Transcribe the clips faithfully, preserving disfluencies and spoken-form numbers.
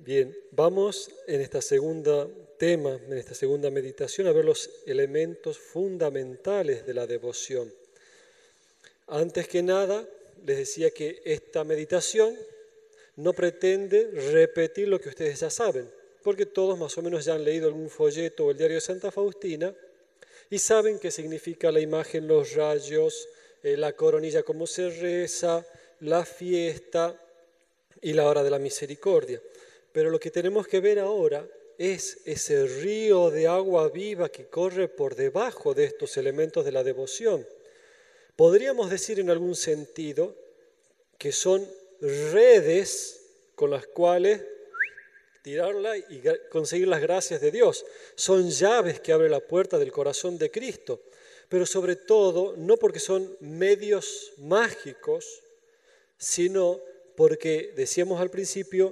Bien, vamos en esta segunda tema, en esta segunda meditación, a ver los elementos fundamentales de la devoción. Antes que nada, les decía que esta meditación no pretende repetir lo que ustedes ya saben, porque todos más o menos ya han leído algún folleto o el diario de Santa Faustina y saben qué significa la imagen, los rayos, eh, la coronilla, cómo se reza, la fiesta y la hora de la misericordia. Pero lo que tenemos que ver ahora es ese río de agua viva que corre por debajo de estos elementos de la devoción. Podríamos decir en algún sentido que son redes con las cuales tirarla y conseguir las gracias de Dios. Son llaves que abren la puerta del corazón de Cristo, pero sobre todo no porque son medios mágicos, sino porque, decíamos al principio,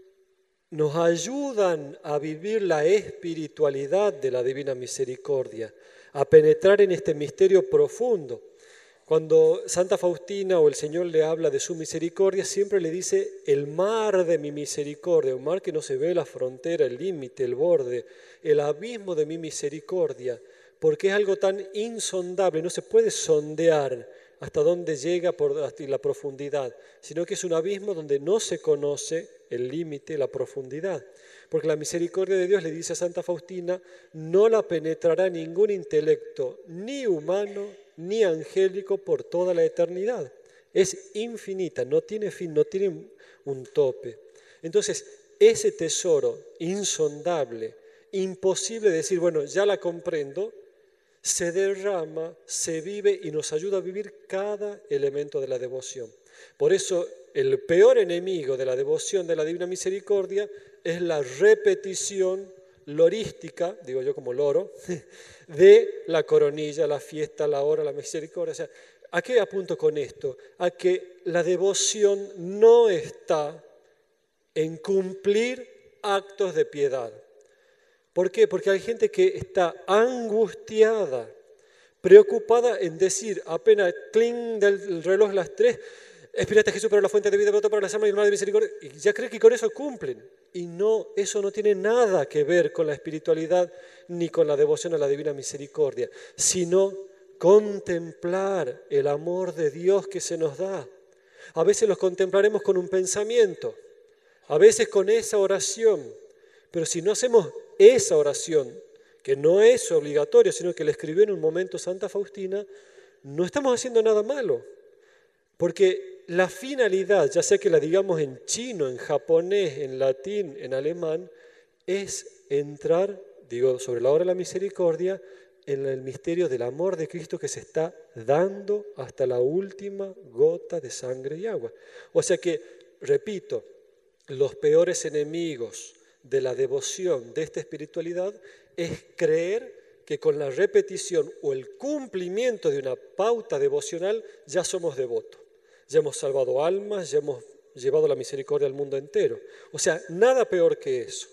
nos ayudan a vivir la espiritualidad de la Divina Misericordia, a penetrar en este misterio profundo. Cuando Santa Faustina o el Señor le habla de su misericordia, siempre le dice el mar de mi misericordia, un mar que no se ve la frontera, el límite, el borde, el abismo de mi misericordia, porque es algo tan insondable, no se puede sondear hasta dónde llega por la profundidad, sino que es un abismo donde no se conoce el límite, la profundidad. Porque la misericordia de Dios, le dice a Santa Faustina, no la penetrará ningún intelecto, ni humano, ni angélico por toda la eternidad. Es infinita, no tiene fin, no tiene un tope. Entonces, ese tesoro insondable, imposible de decir, bueno, ya la comprendo, se derrama, se vive y nos ayuda a vivir cada elemento de la devoción. Por eso, el peor enemigo de la devoción de la Divina Misericordia es la repetición lorística, digo yo como loro, de la coronilla, la fiesta, la hora, la misericordia. O sea, ¿a qué apunto con esto? A que la devoción no está en cumplir actos de piedad. ¿Por qué? Porque hay gente que está angustiada, preocupada en decir, apenas cling del reloj a las tres, espírate a Jesús para la fuente de vida, broto para las almas y el mar de misericordia, y ya cree que con eso cumplen. Y no, eso no tiene nada que ver con la espiritualidad ni con la devoción a la Divina Misericordia, sino contemplar el amor de Dios que se nos da. A veces los contemplaremos con un pensamiento, a veces con esa oración, pero si no hacemos esa oración, que no es obligatoria, sino que la escribió en un momento Santa Faustina, no estamos haciendo nada malo. Porque la finalidad, ya sea que la digamos en chino, en japonés, en latín, en alemán, es entrar, digo, sobre la hora de la misericordia, en el misterio del amor de Cristo que se está dando hasta la última gota de sangre y agua. O sea que, repito, los peores enemigos de la devoción, de esta espiritualidad, es creer que con la repetición o el cumplimiento de una pauta devocional ya somos devotos. Ya hemos salvado almas, ya hemos llevado la misericordia al mundo entero. O sea, nada peor que eso.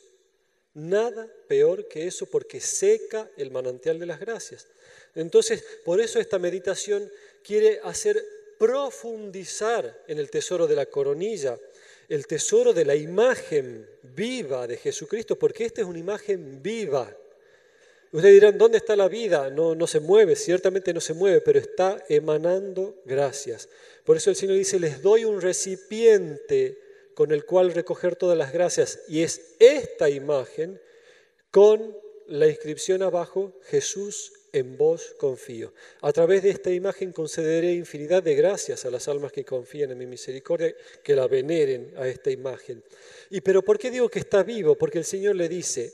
Nada peor que eso porque seca el manantial de las gracias. Entonces, por eso esta meditación quiere hacer profundizar en el tesoro de la coronilla, el tesoro de la imagen viva de Jesucristo, porque esta es una imagen viva. Ustedes dirán, ¿dónde está la vida? No, no se mueve, ciertamente no se mueve, pero está emanando gracias. Por eso el Señor dice, les doy un recipiente con el cual recoger todas las gracias. Y es esta imagen con la inscripción abajo, Jesús, en vos confío. A través de esta imagen concederé infinidad de gracias a las almas que confían en mi misericordia, que la veneren a esta imagen. ¿Y pero por qué digo que está vivo? Porque el Señor le dice,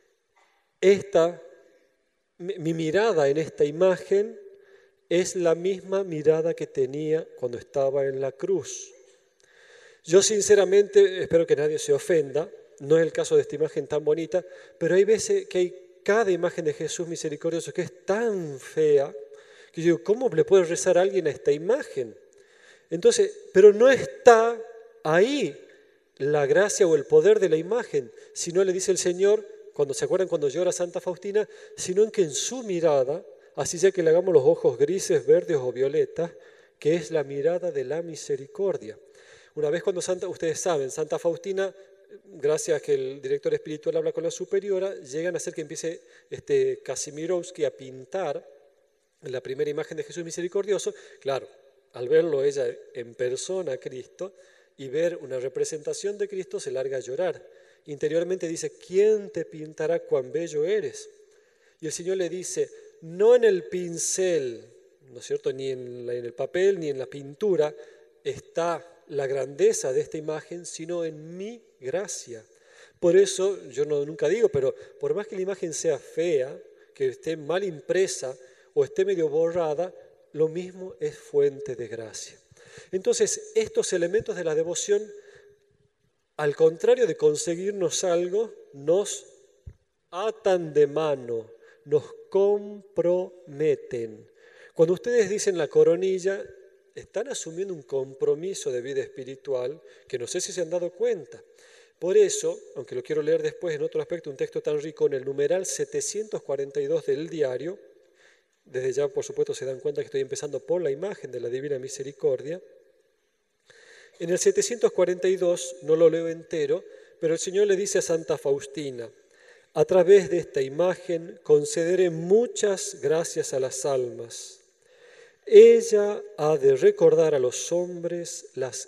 esta mi mirada en esta imagen es la misma mirada que tenía cuando estaba en la cruz. Yo sinceramente, espero que nadie se ofenda, no es el caso de esta imagen tan bonita, pero hay veces que hay cada imagen de Jesús misericordioso que es tan fea, que yo digo, ¿cómo le puede rezar a alguien a esta imagen? Entonces, pero no está ahí la gracia o el poder de la imagen, sino le dice el Señor, cuando se acuerdan cuando llora Santa Faustina, sino en que en su mirada, así sea que le hagamos los ojos grises, verdes o violetas, que es la mirada de la misericordia. Una vez cuando Santa, ustedes saben, Santa Faustina gracias a que el director espiritual habla con la superiora, llegan a hacer que empiece este Kazimierowski a pintar la primera imagen de Jesús misericordioso. Claro, al verlo ella en persona, Cristo, y ver una representación de Cristo, se larga a llorar. Interiormente dice, ¿quién te pintará cuán bello eres? Y el Señor le dice, no en el pincel, ¿no es cierto?, ni en, la, en el papel, ni en la pintura, está la grandeza de esta imagen, sino en mi gracia. Por eso, yo no, nunca digo, pero por más que la imagen sea fea, que esté mal impresa o esté medio borrada, lo mismo es fuente de gracia. Entonces, estos elementos de la devoción, al contrario de conseguirnos algo, nos atan de mano, nos comprometen. Cuando ustedes dicen la coronilla, están asumiendo un compromiso de vida espiritual que no sé si se han dado cuenta. Por eso, aunque lo quiero leer después en otro aspecto, un texto tan rico, en el numeral setecientos cuarenta y dos del diario, desde ya por supuesto se dan cuenta que estoy empezando por la imagen de la Divina Misericordia. En el setecientos cuarenta y dos, no lo leo entero, pero el Señor le dice a Santa Faustina, a través de esta imagen concederé muchas gracias a las almas. Ella ha de recordar a los hombres las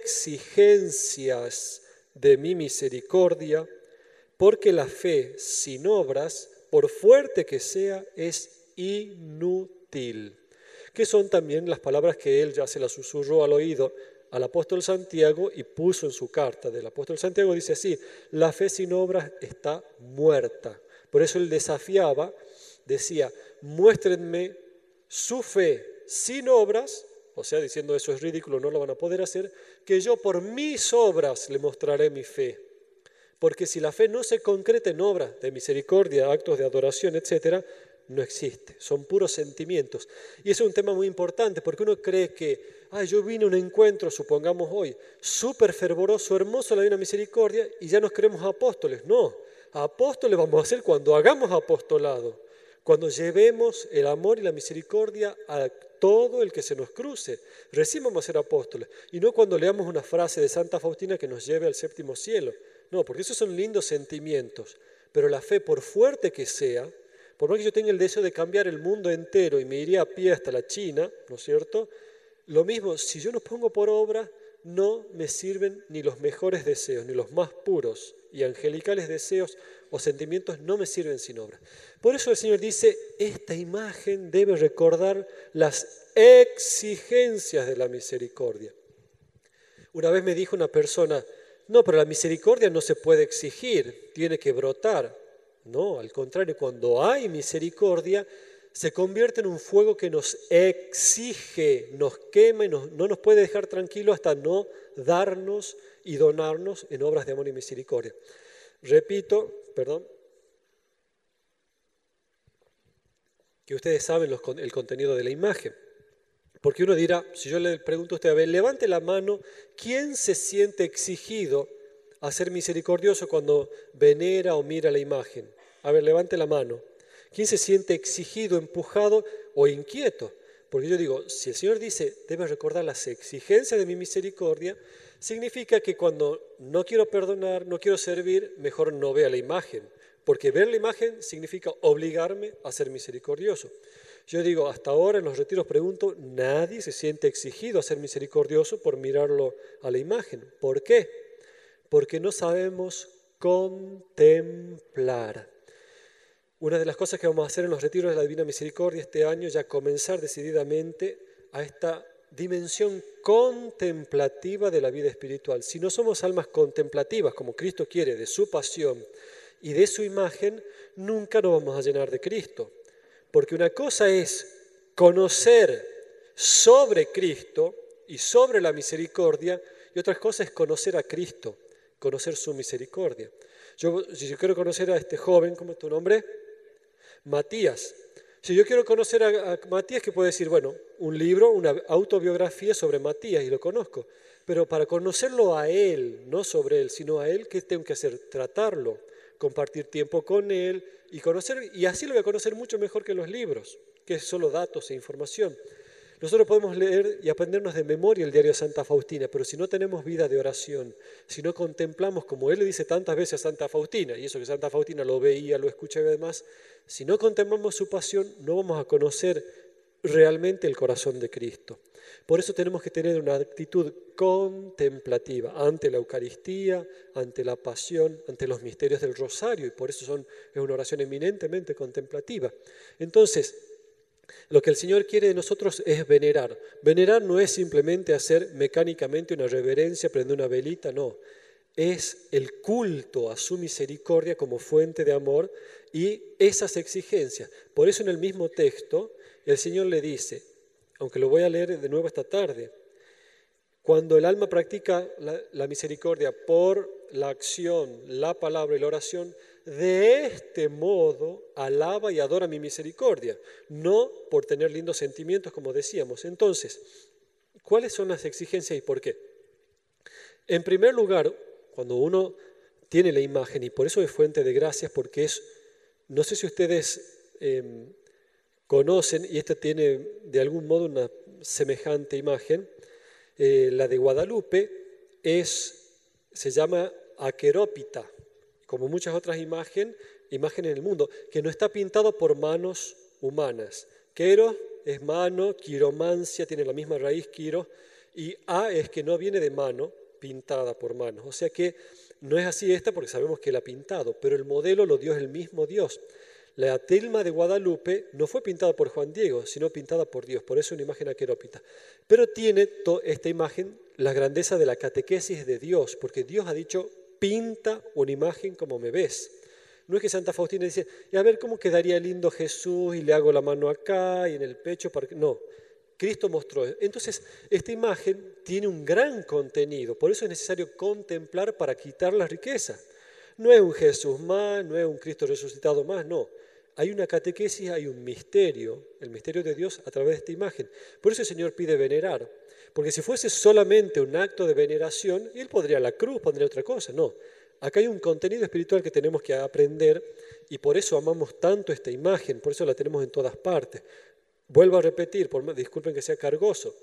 exigencias de mi misericordia, porque la fe sin obras, por fuerte que sea, es inútil. Que son también las palabras que él ya se las susurró al oído al apóstol Santiago y puso en su carta del apóstol Santiago, dice así, la fe sin obras está muerta. Por eso él desafiaba, decía, muéstrenme su fe sin obras, o sea, diciendo eso es ridículo, no lo van a poder hacer, que yo por mis obras le mostraré mi fe. Porque si la fe no se concreta en obras de misericordia, actos de adoración, etcétera, no existe, son puros sentimientos. Y eso es un tema muy importante, porque uno cree que, ah, yo vine a un encuentro, supongamos hoy, súper fervoroso, hermoso la Divina Misericordia, y ya nos creemos apóstoles. No, apóstoles vamos a ser cuando hagamos apostolado, cuando llevemos el amor y la misericordia a todo el que se nos cruce. Recién vamos a ser apóstoles, y no cuando leamos una frase de Santa Faustina que nos lleve al séptimo cielo. No, porque esos son lindos sentimientos, pero la fe, por fuerte que sea, por más que yo tenga el deseo de cambiar el mundo entero y me iría a pie hasta la China, ¿no es cierto? Lo mismo, si yo no pongo por obra, no me sirven ni los mejores deseos, ni los más puros y angelicales deseos o sentimientos no me sirven sin obra. Por eso el Señor dice, esta imagen debe recordar las exigencias de la misericordia. Una vez me dijo una persona, no, pero la misericordia no se puede exigir, tiene que brotar. No, al contrario, cuando hay misericordia, se convierte en un fuego que nos exige, nos quema y nos, no nos puede dejar tranquilos hasta no darnos y donarnos en obras de amor y misericordia. Repito, perdón, que ustedes saben los, el contenido de la imagen. Porque uno dirá, si yo le pregunto a usted, a ver, levante la mano, ¿quién se siente exigido a ser misericordioso cuando venera o mira la imagen? A ver, levante la mano. ¿Quién se siente exigido, empujado o inquieto? Porque yo digo, si el Señor dice, debes recordar las exigencias de mi misericordia, significa que cuando no quiero perdonar, no quiero servir, mejor no vea la imagen. Porque ver la imagen significa obligarme a ser misericordioso. Yo digo, hasta ahora en los retiros pregunto, nadie se siente exigido a ser misericordioso por mirarlo a la imagen. ¿Por qué? Porque no sabemos contemplar. Una de las cosas que vamos a hacer en los retiros de la Divina Misericordia este año, ya comenzar decididamente a esta dimensión contemplativa de la vida espiritual. Si no somos almas contemplativas, como Cristo quiere, de su pasión y de su imagen, nunca nos vamos a llenar de Cristo. Porque una cosa es conocer sobre Cristo y sobre la misericordia, y otra cosa es conocer a Cristo, conocer su misericordia. Yo, si yo quiero conocer a este joven, ¿cómo es tu nombre? Matías. Si yo quiero conocer a, a Matías, ¿qué puedo decir? Bueno, un libro, una autobiografía sobre Matías, y lo conozco. Pero para conocerlo a él, no sobre él, sino a él, ¿qué tengo que hacer? Tratarlo, compartir tiempo con él y conocer, y así lo voy a conocer mucho mejor que los libros, que es solo datos e información. Nosotros podemos leer y aprendernos de memoria el diario de Santa Faustina, pero si no tenemos vida de oración, si no contemplamos, como él le dice tantas veces a Santa Faustina, y eso que Santa Faustina lo veía, lo escuchaba y demás, si no contemplamos su pasión, no vamos a conocer realmente el corazón de Cristo. Por eso tenemos que tener una actitud contemplativa ante la Eucaristía, ante la pasión, ante los misterios del rosario, y por eso son, es una oración eminentemente contemplativa. Entonces, lo que el Señor quiere de nosotros es venerar. Venerar no es simplemente hacer mecánicamente una reverencia, prender una velita, no. Es el culto a su misericordia como fuente de amor y esas exigencias. Por eso en el mismo texto el Señor le dice, aunque lo voy a leer de nuevo esta tarde, cuando el alma practica la, la misericordia por la acción, la palabra y la oración, de este modo alaba y adora mi misericordia, no por tener lindos sentimientos como decíamos. Entonces, ¿cuáles son las exigencias y por qué? En primer lugar, cuando uno tiene la imagen, y por eso es fuente de gracias, porque es, no sé si ustedes eh, conocen, y esta tiene de algún modo una semejante imagen, eh, la de Guadalupe es, se llama aquerópita, como muchas otras imágenes, imágenes en el mundo, que no está pintado por manos humanas. Queros es mano, quiromancia tiene la misma raíz, quiro, y a es que no viene de mano, pintada por manos. O sea que no es así esta porque sabemos que la ha pintado, pero el modelo lo dio el mismo Dios. La tilma de Guadalupe no fue pintada por Juan Diego, sino pintada por Dios, por eso es una imagen aquerópita. Pero tiene esta imagen la grandeza de la catequesis de Dios, porque Dios ha dicho, pinta una imagen como me ves. No es que Santa Faustina dice, y a ver cómo quedaría lindo Jesús y le hago la mano acá y en el pecho. Para que... No, Cristo mostró. Entonces, esta imagen tiene un gran contenido, por eso es necesario contemplar para quitar la riqueza. No es un Jesús más, no es un Cristo resucitado más, no. Hay una catequesis, hay un misterio, el misterio de Dios a través de esta imagen. Por eso el Señor pide venerar, porque si fuese solamente un acto de veneración, Él pondría la cruz, pondría otra cosa, no. Acá hay un contenido espiritual que tenemos que aprender y por eso amamos tanto esta imagen, por eso la tenemos en todas partes. Vuelvo a repetir, por más, disculpen que sea cargoso,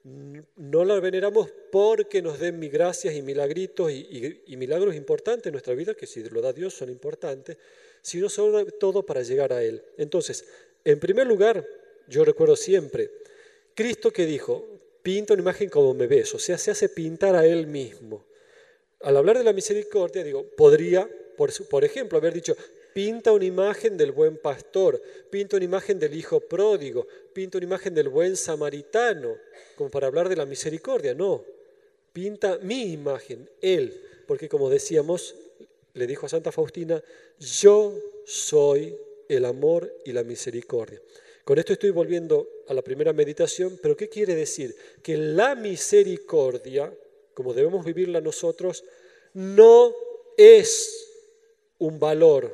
no la veneramos porque nos den gracias y milagritos y, y, y milagros importantes en nuestra vida, que si lo da Dios son importantes, sino sobre todo para llegar a Él. Entonces, en primer lugar, yo recuerdo siempre, Cristo que dijo, pinta una imagen como me ves, o sea, se hace pintar a Él mismo. Al hablar de la misericordia, digo, podría, por, por ejemplo, haber dicho, pinta una imagen del buen pastor, pinta una imagen del hijo pródigo, pinta una imagen del buen samaritano, como para hablar de la misericordia. No, pinta mi imagen, Él, porque como decíamos, le dijo a Santa Faustina, yo soy el amor y la misericordia. Con esto estoy volviendo a la primera meditación, pero ¿qué quiere decir? Que la misericordia, como debemos vivirla nosotros, no es un valor,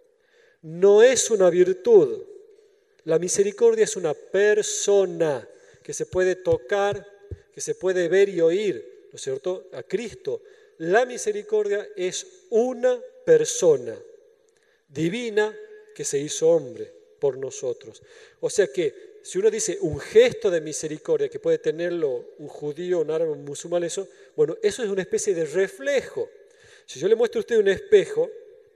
no es una virtud. La misericordia es una persona que se puede tocar, que se puede ver y oír, ¿no es cierto? A Cristo. La misericordia es una persona divina que se hizo hombre por nosotros. O sea que si uno dice un gesto de misericordia que puede tenerlo un judío, un árabe, un musulmán, eso, bueno, eso es una especie de reflejo. Si yo le muestro a usted un espejo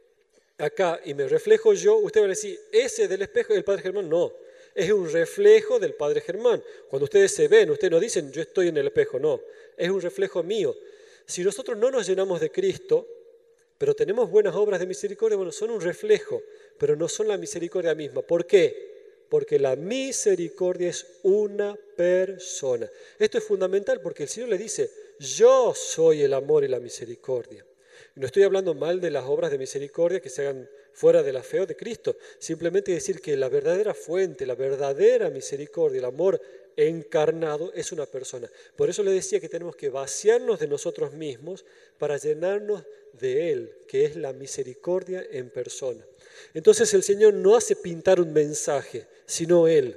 acá y me reflejo yo, usted va a decir, ese del espejo es el Padre Germán. No, es un reflejo del Padre Germán. Cuando ustedes se ven, ustedes no dicen yo estoy en el espejo, no, es un reflejo mío. Si nosotros no nos llenamos de Cristo, pero tenemos buenas obras de misericordia, bueno, son un reflejo, pero no son la misericordia misma. ¿Por qué? Porque la misericordia es una persona. Esto es fundamental porque el Señor le dice, yo soy el amor y la misericordia. No estoy hablando mal de las obras de misericordia que se hagan fuera de la fe o de Cristo. Simplemente decir que la verdadera fuente, la verdadera misericordia, el amor encarnado es una persona. Por eso le decía que tenemos que vaciarnos de nosotros mismos para llenarnos de Él, que es la misericordia en persona. Entonces el Señor no hace pintar un mensaje, sino Él.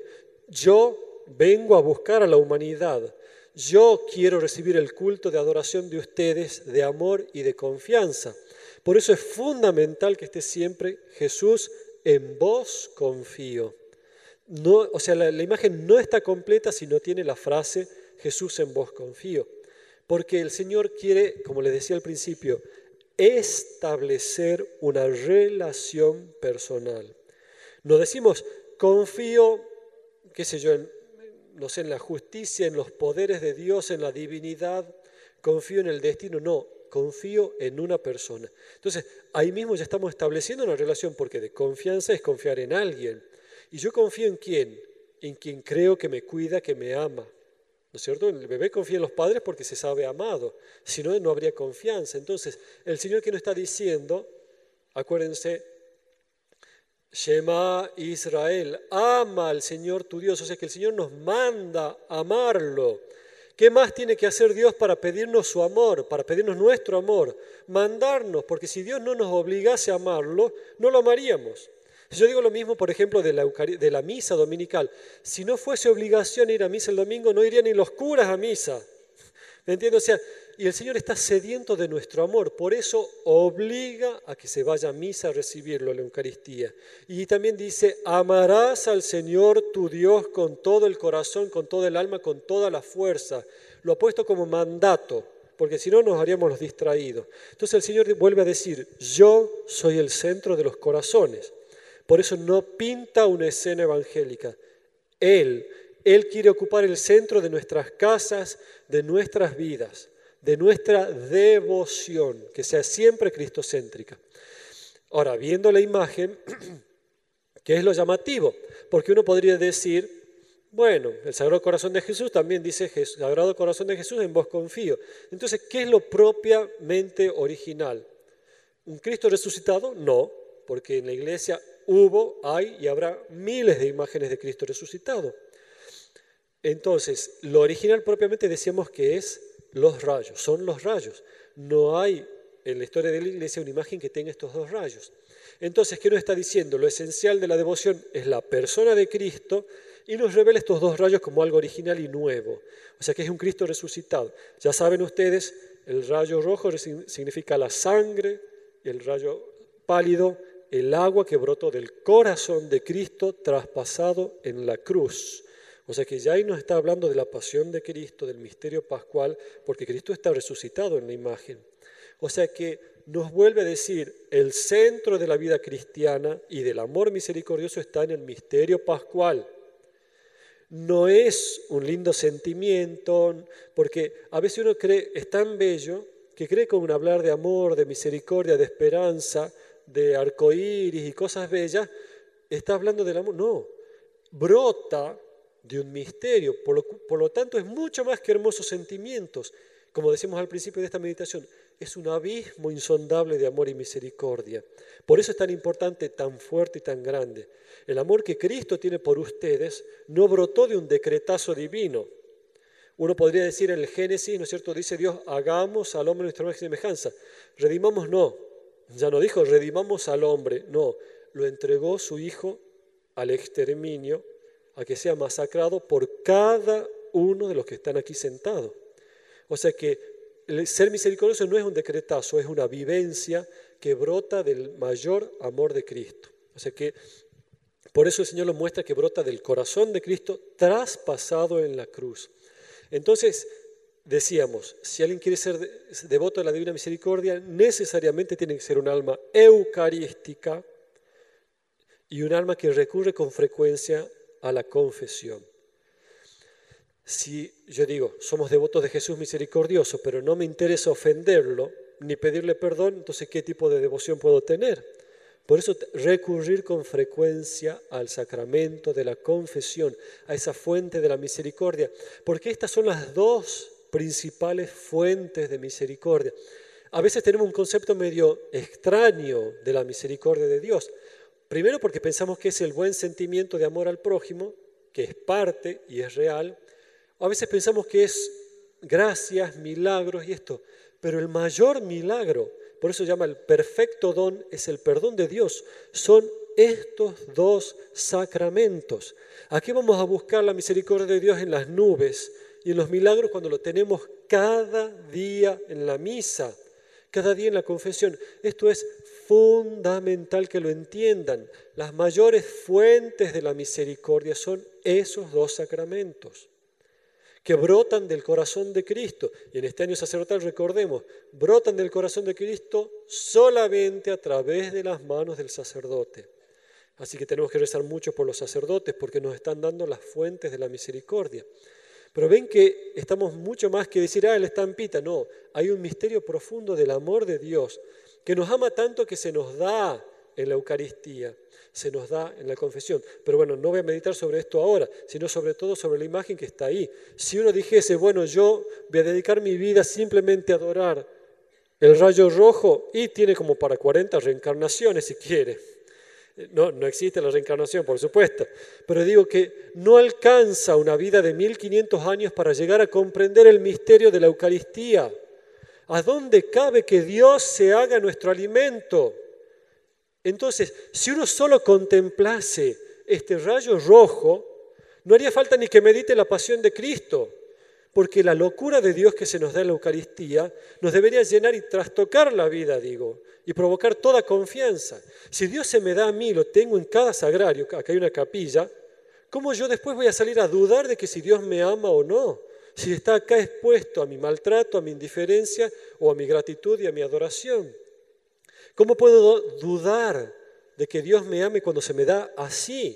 Yo vengo a buscar a la humanidad. Yo quiero recibir el culto de adoración de ustedes, de amor y de confianza. Por eso es fundamental que esté siempre Jesús, en vos confío. No, o sea, la, la imagen no está completa si no tiene la frase Jesús en vos confío. Porque el Señor quiere, como les decía al principio, establecer una relación personal. No decimos confío, qué sé yo, en, no sé, en la justicia, en los poderes de Dios, en la divinidad, confío en el destino, no, confío en una persona. Entonces, ahí mismo ya estamos estableciendo una relación, porque de confianza es confiar en alguien. ¿Y yo confío en quién? En quien creo que me cuida, que me ama. ¿No es cierto? El bebé confía en los padres porque se sabe amado, si no, no habría confianza. Entonces, el Señor que nos está diciendo, acuérdense, Shema Israel, ama al Señor tu Dios, o sea que el Señor nos manda amarlo. ¿Qué más tiene que hacer Dios para pedirnos su amor, para pedirnos nuestro amor? Mandarnos, porque si Dios no nos obligase a amarlo, no lo amaríamos. Yo digo lo mismo, por ejemplo, de la, de la misa dominical. Si no fuese obligación ir a misa el domingo, no irían ni los curas a misa. ¿Me entiendes? O sea, y el Señor está sediento de nuestro amor, por eso obliga a que se vaya a misa a recibirlo en la Eucaristía. Y también dice, amarás al Señor tu Dios con todo el corazón, con todo el alma, con toda la fuerza. Lo ha puesto como mandato, porque si no nos haríamos los distraídos. Entonces el Señor vuelve a decir, yo soy el centro de los corazones. Por eso no pinta una escena evangélica. Él, Él quiere ocupar el centro de nuestras casas, de nuestras vidas, de nuestra devoción, que sea siempre cristocéntrica. Ahora, viendo la imagen, ¿qué es lo llamativo? Porque uno podría decir, bueno, el Sagrado Corazón de Jesús también dice, Sagrado Corazón de Jesús, en vos confío. Entonces, ¿qué es lo propiamente original? ¿Un Cristo resucitado? No, porque en la iglesia hubo, hay y habrá miles de imágenes de Cristo resucitado. Entonces, lo original propiamente decíamos que es los rayos, son los rayos. No hay en la historia de la iglesia una imagen que tenga estos dos rayos. Entonces, ¿qué nos está diciendo? Lo esencial de la devoción es la persona de Cristo y nos revela estos dos rayos como algo original y nuevo. O sea que es un Cristo resucitado. Ya saben ustedes, el rayo rojo significa la sangre, y el rayo pálido, el agua que brotó del corazón de Cristo traspasado en la cruz. O sea que ya ahí nos está hablando de la pasión de Cristo, del misterio pascual, porque Cristo está resucitado en la imagen. O sea que nos vuelve a decir, el centro de la vida cristiana y del amor misericordioso está en el misterio pascual. No es un lindo sentimiento, porque a veces uno cree, es tan bello, que cree con hablar de amor, de misericordia, de esperanza, de arcoíris y cosas bellas, está hablando del amor. No, brota de un misterio, por lo, por lo tanto es mucho más que hermosos sentimientos. Como decimos al principio de esta meditación, es un abismo insondable de amor y misericordia. Por eso es tan importante, tan fuerte y tan grande. El amor que Cristo tiene por ustedes no brotó de un decretazo divino. Uno podría decir en el Génesis, ¿no es cierto? Dice Dios, hagamos al hombre nuestra imagen y semejanza. Redimamos, no. Ya no dijo, redimamos al hombre. No, lo entregó su Hijo al exterminio, a que sea masacrado por cada uno de los que están aquí sentados. O sea que el ser misericordioso no es un decretazo, es una vivencia que brota del mayor amor de Cristo. O sea que por eso el Señor lo muestra que brota del corazón de Cristo traspasado en la cruz. Entonces, decíamos, si alguien quiere ser devoto de la Divina Misericordia, necesariamente tiene que ser un alma eucarística y un alma que recurre con frecuencia a la confesión. Si yo digo, somos devotos de Jesús misericordioso, pero no me interesa ofenderlo ni pedirle perdón, entonces ¿qué tipo de devoción puedo tener? Por eso recurrir con frecuencia al sacramento de la confesión, a esa fuente de la misericordia, porque estas son las dos principales fuentes de misericordia. A veces tenemos un concepto medio extraño de la misericordia de Dios. Primero porque pensamos que es el buen sentimiento de amor al prójimo, que es parte y es real. A veces pensamos que es gracias, milagros y esto, pero el mayor milagro, por eso se llama el perfecto don, es el perdón de Dios. Son estos dos sacramentos. Aquí vamos a buscar la misericordia de Dios en las nubes y en los milagros cuando lo tenemos cada día en la misa. cada día en la confesión. Esto es fundamental que lo entiendan. Las mayores fuentes de la misericordia son esos dos sacramentos que brotan del corazón de Cristo. Y en este año sacerdotal, recordemos, brotan del corazón de Cristo solamente a través de las manos del sacerdote. Así que tenemos que rezar mucho por los sacerdotes porque nos están dando las fuentes de la misericordia. Pero ven que estamos mucho más que decir, ah, la estampita. No, hay un misterio profundo del amor de Dios que nos ama tanto que se nos da en la Eucaristía, se nos da en la confesión. Pero bueno, no voy a meditar sobre esto ahora, sino sobre todo sobre la imagen que está ahí. Si uno dijese, bueno, yo voy a dedicar mi vida simplemente a adorar el rayo rojo, y tiene como para cuarenta reencarnaciones si quiere. No, no existe la reencarnación, por supuesto, pero digo que no alcanza una vida de mil quinientos años para llegar a comprender el misterio de la Eucaristía. ¿A dónde cabe que Dios se haga nuestro alimento? Entonces, si uno solo contemplase este rayo rojo, no haría falta ni que medite la pasión de Cristo, porque la locura de Dios que se nos da en la Eucaristía nos debería llenar y trastocar la vida, digo, y provocar toda confianza. Si Dios se me da a mí, lo tengo en cada sagrario, acá hay una capilla, ¿cómo yo después voy a salir a dudar de que si Dios me ama o no? Si está acá expuesto a mi maltrato, a mi indiferencia o a mi gratitud y a mi adoración. ¿Cómo puedo dudar de que Dios me ame cuando se me da así,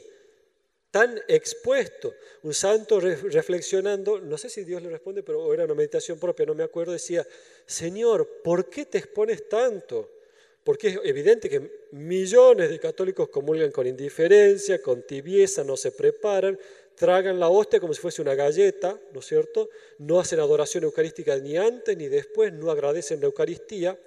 tan expuesto? Un santo reflexionando, no sé si Dios le responde, pero era una meditación propia, no me acuerdo, decía, Señor, ¿por qué te expones tanto? Porque es evidente que millones de católicos comulgan con indiferencia, con tibieza, no se preparan, tragan la hostia como si fuese una galleta, ¿no es cierto? No hacen adoración eucarística ni antes ni después, no agradecen la Eucaristía.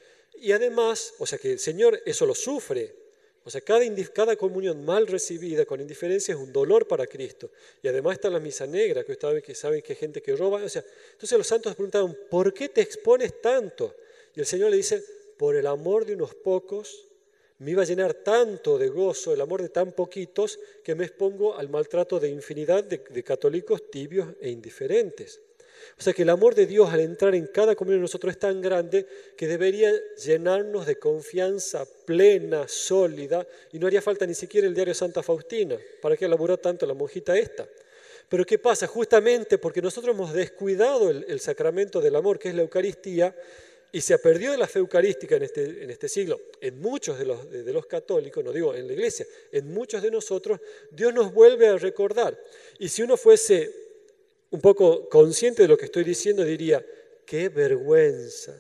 Y además, o sea que el Señor eso lo sufre. O sea, cada, cada comunión mal recibida con indiferencia es un dolor para Cristo. Y además está la misa negra, que ustedes que saben que hay gente que roba. O sea, entonces los santos preguntaron, ¿por qué te expones tanto? Y el Señor le dice, por el amor de unos pocos, me iba a llenar tanto de gozo, el amor de tan poquitos, que me expongo al maltrato de infinidad de, de católicos tibios e indiferentes. O sea que el amor de Dios al entrar en cada comunión de nosotros es tan grande que debería llenarnos de confianza plena, sólida, y no haría falta ni siquiera el diario Santa Faustina. ¿Para qué elaboró tanto la monjita esta? Pero ¿qué pasa? Justamente porque nosotros hemos descuidado el, el sacramento del amor, que es la Eucaristía, y se ha perdido de la fe eucarística en este, en este siglo, en muchos de los, de, de los católicos, no digo en la iglesia, en muchos de nosotros, Dios nos vuelve a recordar. Y si uno fuese un poco consciente de lo que estoy diciendo, diría, qué vergüenza.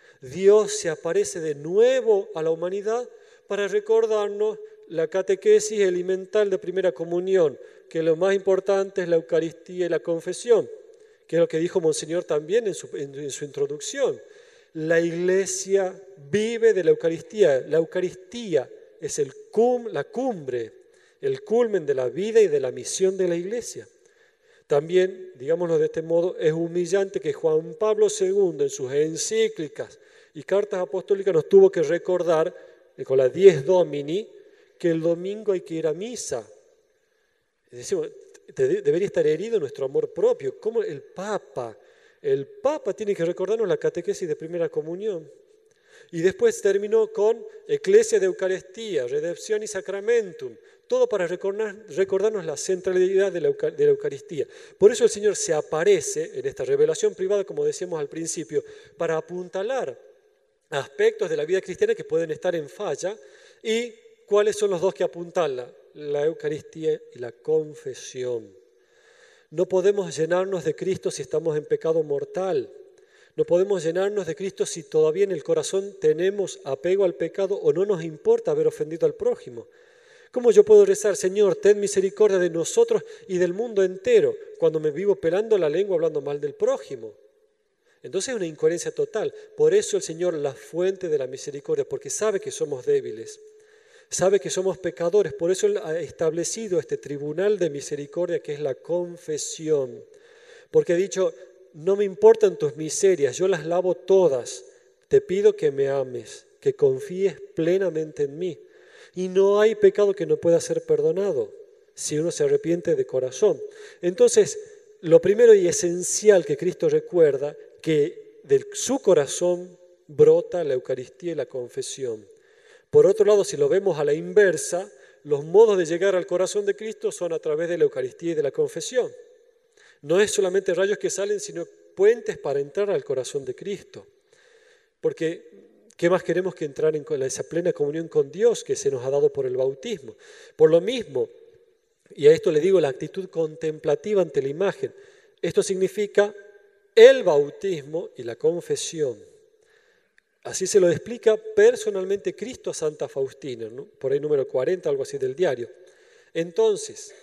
Dios se aparece de nuevo a la humanidad para recordarnos la catequesis elemental de primera comunión, que lo más importante es la Eucaristía y la confesión, que es lo que dijo Monseñor también en su, en, en su introducción. La Iglesia vive de la Eucaristía. La Eucaristía es el cum, la cumbre, el culmen de la vida y de la misión de la Iglesia. También, digámoslo de este modo, es humillante que Juan Pablo segundo en sus encíclicas y cartas apostólicas nos tuvo que recordar, con la Dies Domini, que el domingo hay que ir a misa. Decimos, debería estar herido nuestro amor propio. ¿Cómo el Papa? El Papa tiene que recordarnos la catequesis de primera comunión. Y después terminó con Ecclesia de Eucaristía, Redemption y Sacramentum, todo para recordar, recordarnos la centralidad de la, de la Eucaristía. Por eso el Señor se aparece en esta revelación privada, como decíamos al principio, para apuntalar aspectos de la vida cristiana que pueden estar en falla. ¿Y cuáles son los dos que apuntalan? La Eucaristía y la confesión. No podemos llenarnos de Cristo si estamos en pecado mortal. No podemos llenarnos de Cristo si todavía en el corazón tenemos apego al pecado o no nos importa haber ofendido al prójimo. ¿Cómo yo puedo rezar, Señor, ten misericordia de nosotros y del mundo entero, cuando me vivo pelando la lengua hablando mal del prójimo? Entonces es una incoherencia total. Por eso el Señor, la fuente de la misericordia, porque sabe que somos débiles. Sabe que somos pecadores, por eso Él ha establecido este tribunal de misericordia que es la confesión. Porque ha dicho, no me importan tus miserias, yo las lavo todas. Te pido que me ames, que confíes plenamente en mí. Y no hay pecado que no pueda ser perdonado si uno se arrepiente de corazón. Entonces, lo primero y esencial que Cristo recuerda, que de su corazón brota la Eucaristía y la confesión. Por otro lado, si lo vemos a la inversa, los modos de llegar al corazón de Cristo son a través de la Eucaristía y de la confesión. No es solamente rayos que salen, sino puentes para entrar al corazón de Cristo. Porque, ¿qué más queremos que entrar en esa plena comunión con Dios que se nos ha dado por el bautismo? Por lo mismo, y a esto le digo la actitud contemplativa ante la imagen, esto significa el bautismo y la confesión. Así se lo explica personalmente Cristo a Santa Faustina, ¿no? Por ahí número cuarenta, algo así del diario. Entonces,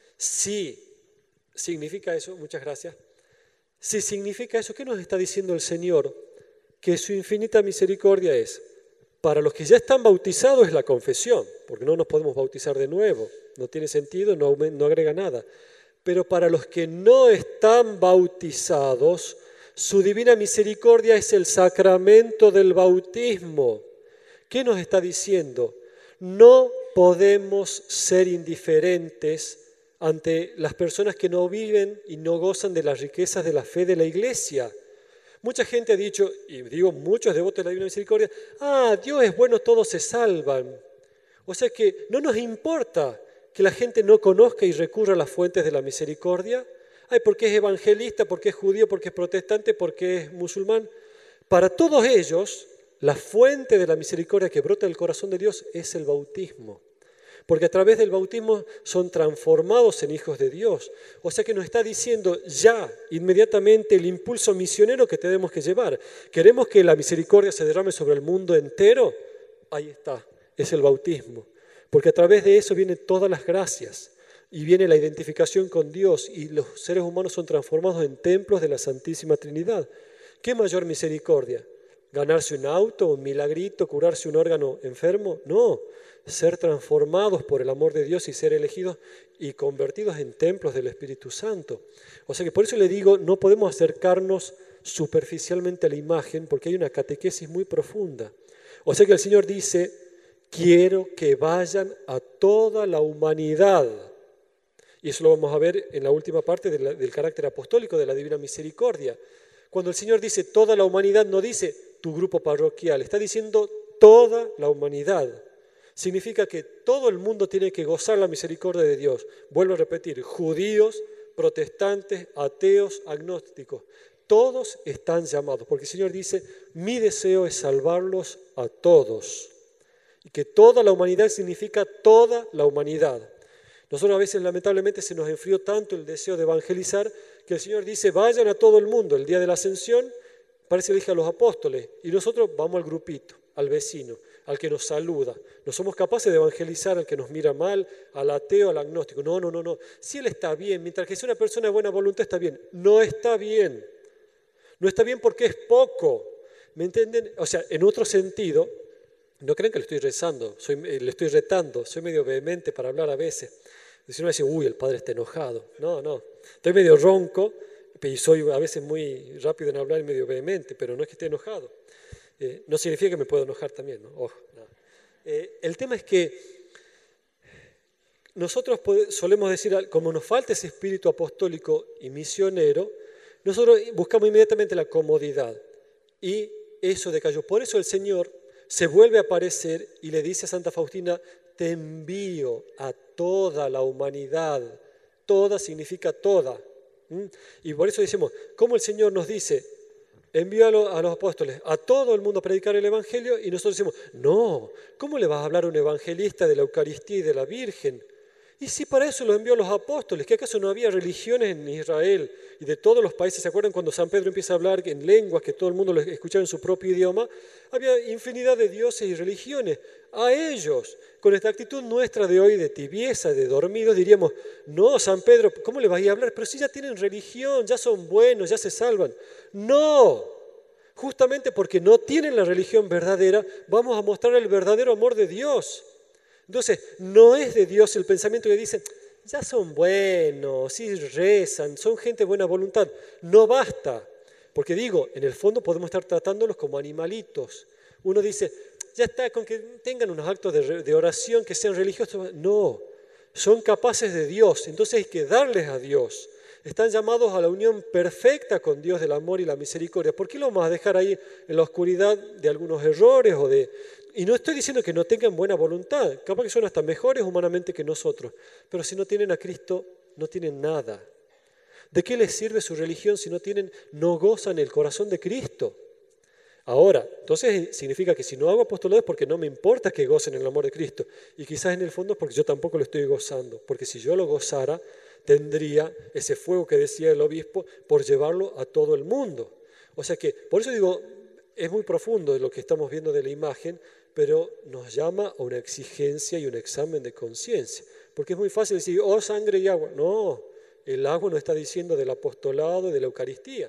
si significa eso, muchas gracias, si significa eso, ¿qué nos está diciendo el Señor? Que su infinita misericordia es, para los que ya están bautizados es la confesión, porque no nos podemos bautizar de nuevo, no tiene sentido, no, no agrega nada. Pero para los que no están bautizados, su divina misericordia es el sacramento del bautismo. ¿Qué nos está diciendo? No podemos ser indiferentes ante las personas que no viven y no gozan de las riquezas de la fe de la Iglesia. Mucha gente ha dicho, y digo muchos devotos de la divina misericordia, ah, Dios es bueno, todos se salvan. O sea que no nos importa que la gente no conozca y recurra a las fuentes de la misericordia. Ay, porque es evangelista, porque es judío, porque es protestante, porque es musulmán. Para todos ellos, la fuente de la misericordia que brota del corazón de Dios es el bautismo. Porque a través del bautismo son transformados en hijos de Dios. O sea que nos está diciendo ya, inmediatamente, el impulso misionero que tenemos que llevar. ¿Queremos que la misericordia se derrame sobre el mundo entero? Ahí está, es el bautismo. Porque a través de eso vienen todas las gracias. Y viene la identificación con Dios y los seres humanos son transformados en templos de la Santísima Trinidad. ¿Qué mayor misericordia? ¿Ganarse un auto, un milagrito, curarse un órgano enfermo? No, ser transformados por el amor de Dios y ser elegidos y convertidos en templos del Espíritu Santo. O sea que por eso le digo, no podemos acercarnos superficialmente a la imagen porque hay una catequesis muy profunda. O sea que el Señor dice, quiero que vayan a toda la humanidad. Y eso lo vamos a ver en la última parte de la, del carácter apostólico de la Divina Misericordia. Cuando el Señor dice toda la humanidad, no dice tu grupo parroquial, está diciendo toda la humanidad. Significa que todo el mundo tiene que gozar la misericordia de Dios. Vuelvo a repetir, judíos, protestantes, ateos, agnósticos, todos están llamados, porque el Señor dice, mi deseo es salvarlos a todos. Y que toda la humanidad significa toda la humanidad. Nosotros a veces lamentablemente se nos enfrió tanto el deseo de evangelizar que el Señor dice, vayan a todo el mundo. El día de la ascensión parece que le dije a los apóstoles y nosotros vamos al grupito, al vecino, al que nos saluda. No somos capaces de evangelizar al que nos mira mal, al ateo, al agnóstico. No, no, no, no. Si él está bien, mientras que sea una persona de buena voluntad está bien. No está bien. No está bien porque es poco. ¿Me entienden? O sea, en otro sentido, no crean que le estoy rezando, soy, le estoy retando, soy medio vehemente para hablar a veces. Si uno dice, uy, el padre está enojado. No, no. Estoy medio ronco y soy a veces muy rápido en hablar y medio vehemente, pero no es que esté enojado. Eh, no significa que me puedo enojar también, ¿no? Ojo, no. Eh, el tema es que nosotros solemos decir, como nos falta ese espíritu apostólico y misionero, nosotros buscamos inmediatamente la comodidad y eso decayó. Por eso el Señor se vuelve a aparecer y le dice a Santa Faustina, te envío a toda la humanidad. Toda significa toda. ¿Mm? Y por eso decimos, ¿cómo el Señor nos dice? Envío a, lo, a los apóstoles, a todo el mundo a predicar el Evangelio, y nosotros decimos, no, ¿cómo le vas a hablar a un evangelista de la Eucaristía y de la Virgen? Y si para eso lo envió a los apóstoles, ¿que acaso no había religiones en Israel y de todos los países? ¿Se acuerdan cuando San Pedro empieza a hablar en lenguas que todo el mundo lo escuchaba en su propio idioma? Había infinidad de dioses y religiones. A ellos, con esta actitud nuestra de hoy de tibieza, de dormidos, diríamos, no, San Pedro, ¿cómo le vas a hablar? Pero si ya tienen religión, ya son buenos, ya se salvan. No, justamente porque no tienen la religión verdadera, vamos a mostrar el verdadero amor de Dios. Entonces, no es de Dios el pensamiento que dice, ya son buenos, sí rezan, son gente de buena voluntad. No basta, porque digo, en el fondo podemos estar tratándolos como animalitos. Uno dice, ya está, con que tengan unos actos de, de oración que sean religiosos. No, son capaces de Dios, entonces hay que darles a Dios. Están llamados a la unión perfecta con Dios del amor y la misericordia. ¿Por qué lo vamos a dejar ahí en la oscuridad de algunos errores? O de... Y no estoy diciendo que no tengan buena voluntad, capaz que son hasta mejores humanamente que nosotros, pero si no tienen a Cristo, no tienen nada. ¿De qué les sirve su religión si no tienen, no gozan el corazón de Cristo? Ahora, entonces significa que si no hago apostolado es porque no me importa que gocen el amor de Cristo. Y quizás en el fondo es porque yo tampoco lo estoy gozando. Porque si yo lo gozara, tendría ese fuego que decía el obispo por llevarlo a todo el mundo. O sea que, por eso digo, es muy profundo lo que estamos viendo de la imagen, pero nos llama a una exigencia y un examen de conciencia. Porque es muy fácil decir, oh, sangre y agua. No, el agua nos está diciendo del apostolado y de la Eucaristía.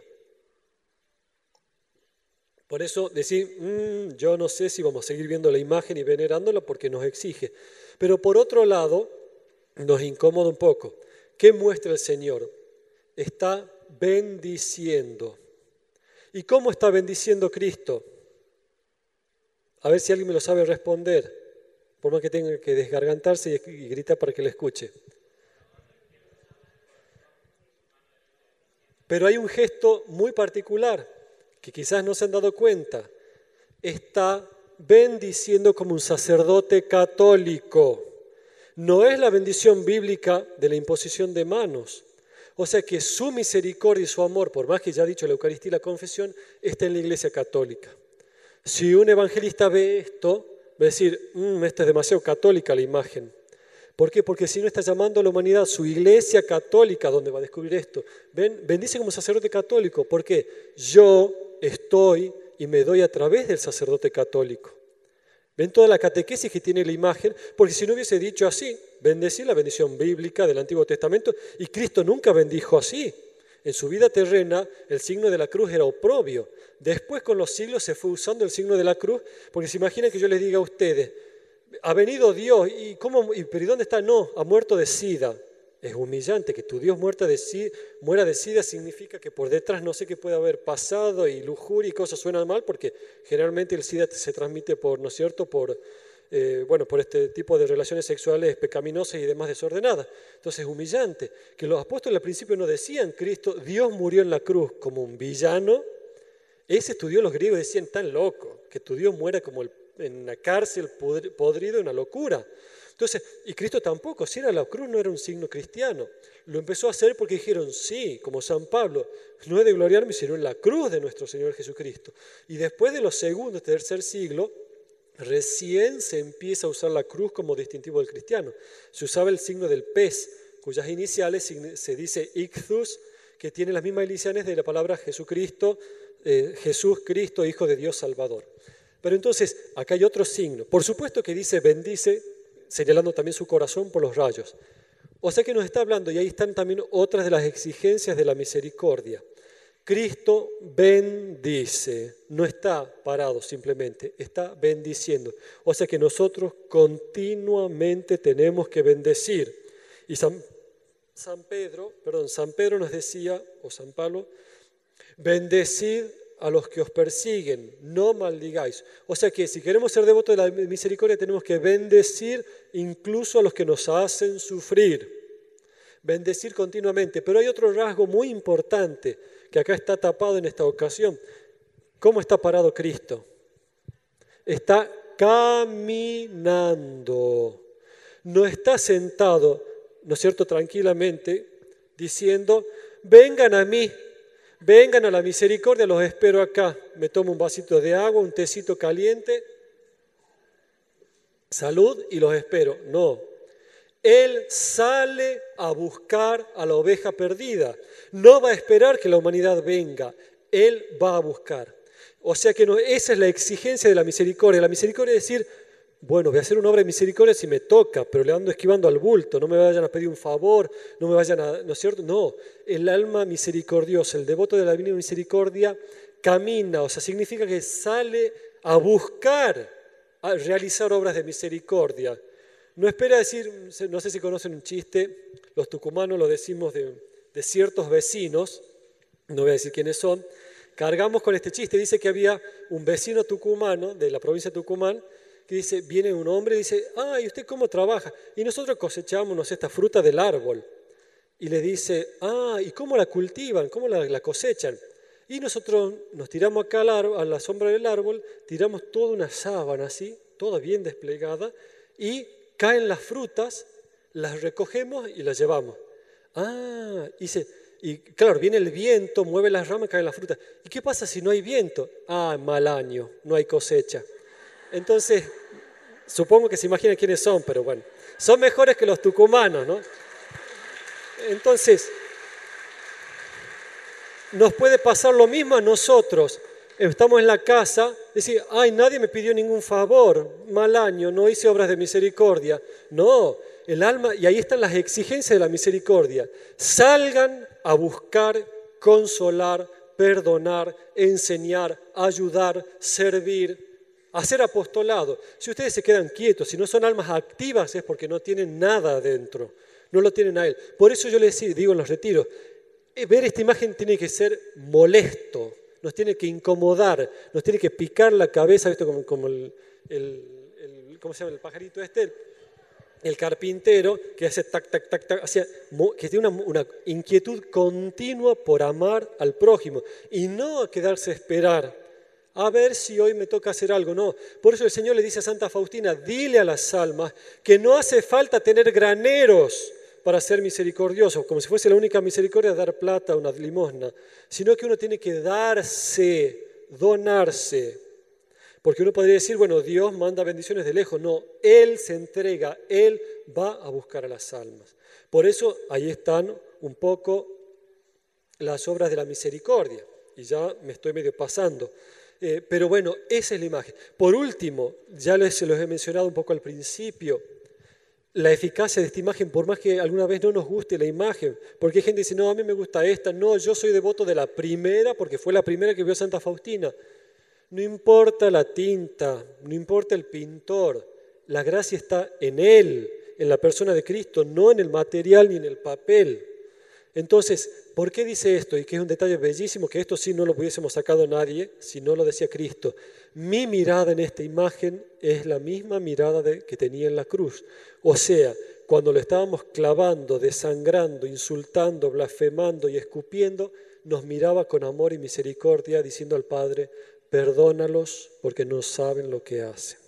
Por eso decir, mmm, yo no sé si vamos a seguir viendo la imagen y venerándola porque nos exige. Pero por otro lado, nos incomoda un poco. ¿Qué muestra el Señor? Está bendiciendo. ¿Y cómo está bendiciendo Cristo? A ver si alguien me lo sabe responder, por más que tenga que desgargantarse y gritar para que le escuche. Pero hay un gesto muy particular que quizás no se han dado cuenta. Está bendiciendo como un sacerdote católico. No es la bendición bíblica de la imposición de manos. O sea que su misericordia y su amor, por más que ya ha dicho la Eucaristía y la confesión, está en la Iglesia católica. Si un evangelista ve esto, va a decir, mmm, esta es demasiado católica la imagen. ¿Por qué? Porque si no está llamando a la humanidad a su Iglesia católica, donde va a descubrir esto. Ven, bendice como sacerdote católico. ¿Por qué? Yo estoy y me doy a través del sacerdote católico. Ven toda la catequesis que tiene la imagen, porque si no hubiese dicho así, bendecir la bendición bíblica del Antiguo Testamento, y Cristo nunca bendijo así. En su vida terrena el signo de la cruz era oprobio. Después con los siglos se fue usando el signo de la cruz, porque se imaginan que yo les diga a ustedes, ha venido Dios, ¿y cómo? ¿Y, pero ¿y dónde está? No, ha muerto de sida. Es humillante que tu Dios muerta de sida, muera de sida, significa que por detrás no sé qué puede haber pasado y lujuria y cosas suenan mal, porque generalmente el sida se transmite por, ¿no es cierto?, por, eh, bueno, por este tipo de relaciones sexuales pecaminosas y demás desordenadas. Entonces es humillante que los apóstoles al principio no decían Cristo, Dios murió en la cruz como un villano. Ese estudió los griegos, decían tan loco, que tu Dios muera como el, en una cárcel podrido, una locura. Entonces, y Cristo tampoco, si era la cruz no era un signo cristiano. Lo empezó a hacer porque dijeron, sí, como San Pablo, no he de gloriarme sino en la cruz de nuestro Señor Jesucristo. Y después de los segundos, tercer siglo, recién se empieza a usar la cruz como distintivo del cristiano. Se usaba el signo del pez, cuyas iniciales se dice ictus, que tiene las mismas iniciales de la palabra Jesucristo, eh, Jesús Cristo, Hijo de Dios Salvador. Pero entonces, acá hay otro signo. Por supuesto que dice bendice, señalando también su corazón por los rayos. O sea que nos está hablando, y ahí están también otras de las exigencias de la misericordia. Cristo bendice, no está parado simplemente, está bendiciendo. O sea que nosotros continuamente tenemos que bendecir. Y San, San Pedro, perdón, San Pedro nos decía, o San Pablo, bendecid a los que os persiguen, no maldigáis. O sea que si queremos ser devotos de la misericordia tenemos que bendecir incluso a los que nos hacen sufrir. Bendecir continuamente. Pero hay otro rasgo muy importante que acá está tapado en esta ocasión. ¿Cómo está parado Cristo? Está caminando. No está sentado, ¿no es cierto?, tranquilamente, diciendo, vengan a mí. Vengan a la misericordia, los espero acá. Me tomo un vasito de agua, un tecito caliente, salud y los espero. No, Él sale a buscar a la oveja perdida. No va a esperar que la humanidad venga, Él va a buscar. O sea que no, esa es la exigencia de la misericordia. La misericordia es decir, bueno, voy a hacer una obra de misericordia si me toca, pero le ando esquivando al bulto, no me vayan a pedir un favor, no me vayan a, ¿no es cierto? No, el alma misericordiosa, el devoto de la divina misericordia camina, o sea, significa que sale a buscar, a realizar obras de misericordia. No espera decir, no sé si conocen un chiste, los tucumanos lo decimos de, de ciertos vecinos, no voy a decir quiénes son, cargamos con este chiste, dice que había un vecino tucumano de la provincia de Tucumán, que dice, viene un hombre y dice, ah, ¿y usted cómo trabaja? Y nosotros cosechamos, no sé, esta fruta del árbol. y le dice, ah, ¿y cómo la cultivan? ¿Cómo la, la cosechan? Y nosotros nos tiramos acá al árbol, a la sombra del árbol, tiramos toda una sábana así, toda bien desplegada, y caen las frutas, las recogemos y las llevamos. Ah, y, se, y claro, viene el viento, mueve las ramas, caen las frutas. ¿Y qué pasa si no hay viento? Ah, mal año, no hay cosecha. Entonces, supongo que se imaginan quiénes son, pero bueno, son mejores que los tucumanos, ¿no? Entonces, nos puede pasar lo mismo a nosotros. Estamos en la casa, decir, ay, nadie me pidió ningún favor, mal año, no hice obras de misericordia. No, el alma, y ahí están las exigencias de la misericordia. Salgan a buscar, consolar, perdonar, enseñar, ayudar, servir, hacer apostolado. Si ustedes se quedan quietos, si no son almas activas, es porque no tienen nada adentro, no lo tienen a Él. Por eso yo les digo en los retiros, ver esta imagen tiene que ser molesto, nos tiene que incomodar, nos tiene que picar la cabeza, ¿viste? Como, como el, el, el, ¿cómo se llama el pajarito este? El carpintero que hace tac, tac, tac, tac, hacia, que tiene una, una inquietud continua por amar al prójimo y no a quedarse a esperar, a ver si hoy me toca hacer algo. No, por eso el Señor le dice a Santa Faustina, dile a las almas que no hace falta tener graneros para ser misericordioso, como si fuese la única misericordia dar plata, una limosna, sino que uno tiene que darse, donarse. Porque uno podría decir, bueno, Dios manda bendiciones de lejos. No, Él se entrega, Él va a buscar a las almas. Por eso ahí están un poco las obras de la misericordia. Y ya me estoy medio pasando. Eh, pero bueno, esa es la imagen. Por último, ya les, se los he mencionado un poco al principio, la eficacia de esta imagen, por más que alguna vez no nos guste la imagen, porque hay gente que dice, no, a mí me gusta esta, no, yo soy devoto de la primera, porque fue la primera que vio Santa Faustina. No importa la tinta, no importa el pintor, la gracia está en Él, en la persona de Cristo, no en el material ni en el papel. Entonces, ¿por qué dice esto? Y que es un detalle bellísimo, que esto sí no lo hubiésemos sacado nadie, si no lo decía Cristo. Mi mirada en esta imagen es la misma mirada de, que tenía en la cruz. O sea, cuando lo estábamos clavando, desangrando, insultando, blasfemando y escupiendo, nos miraba con amor y misericordia, diciendo al Padre, perdónalos porque no saben lo que hacen.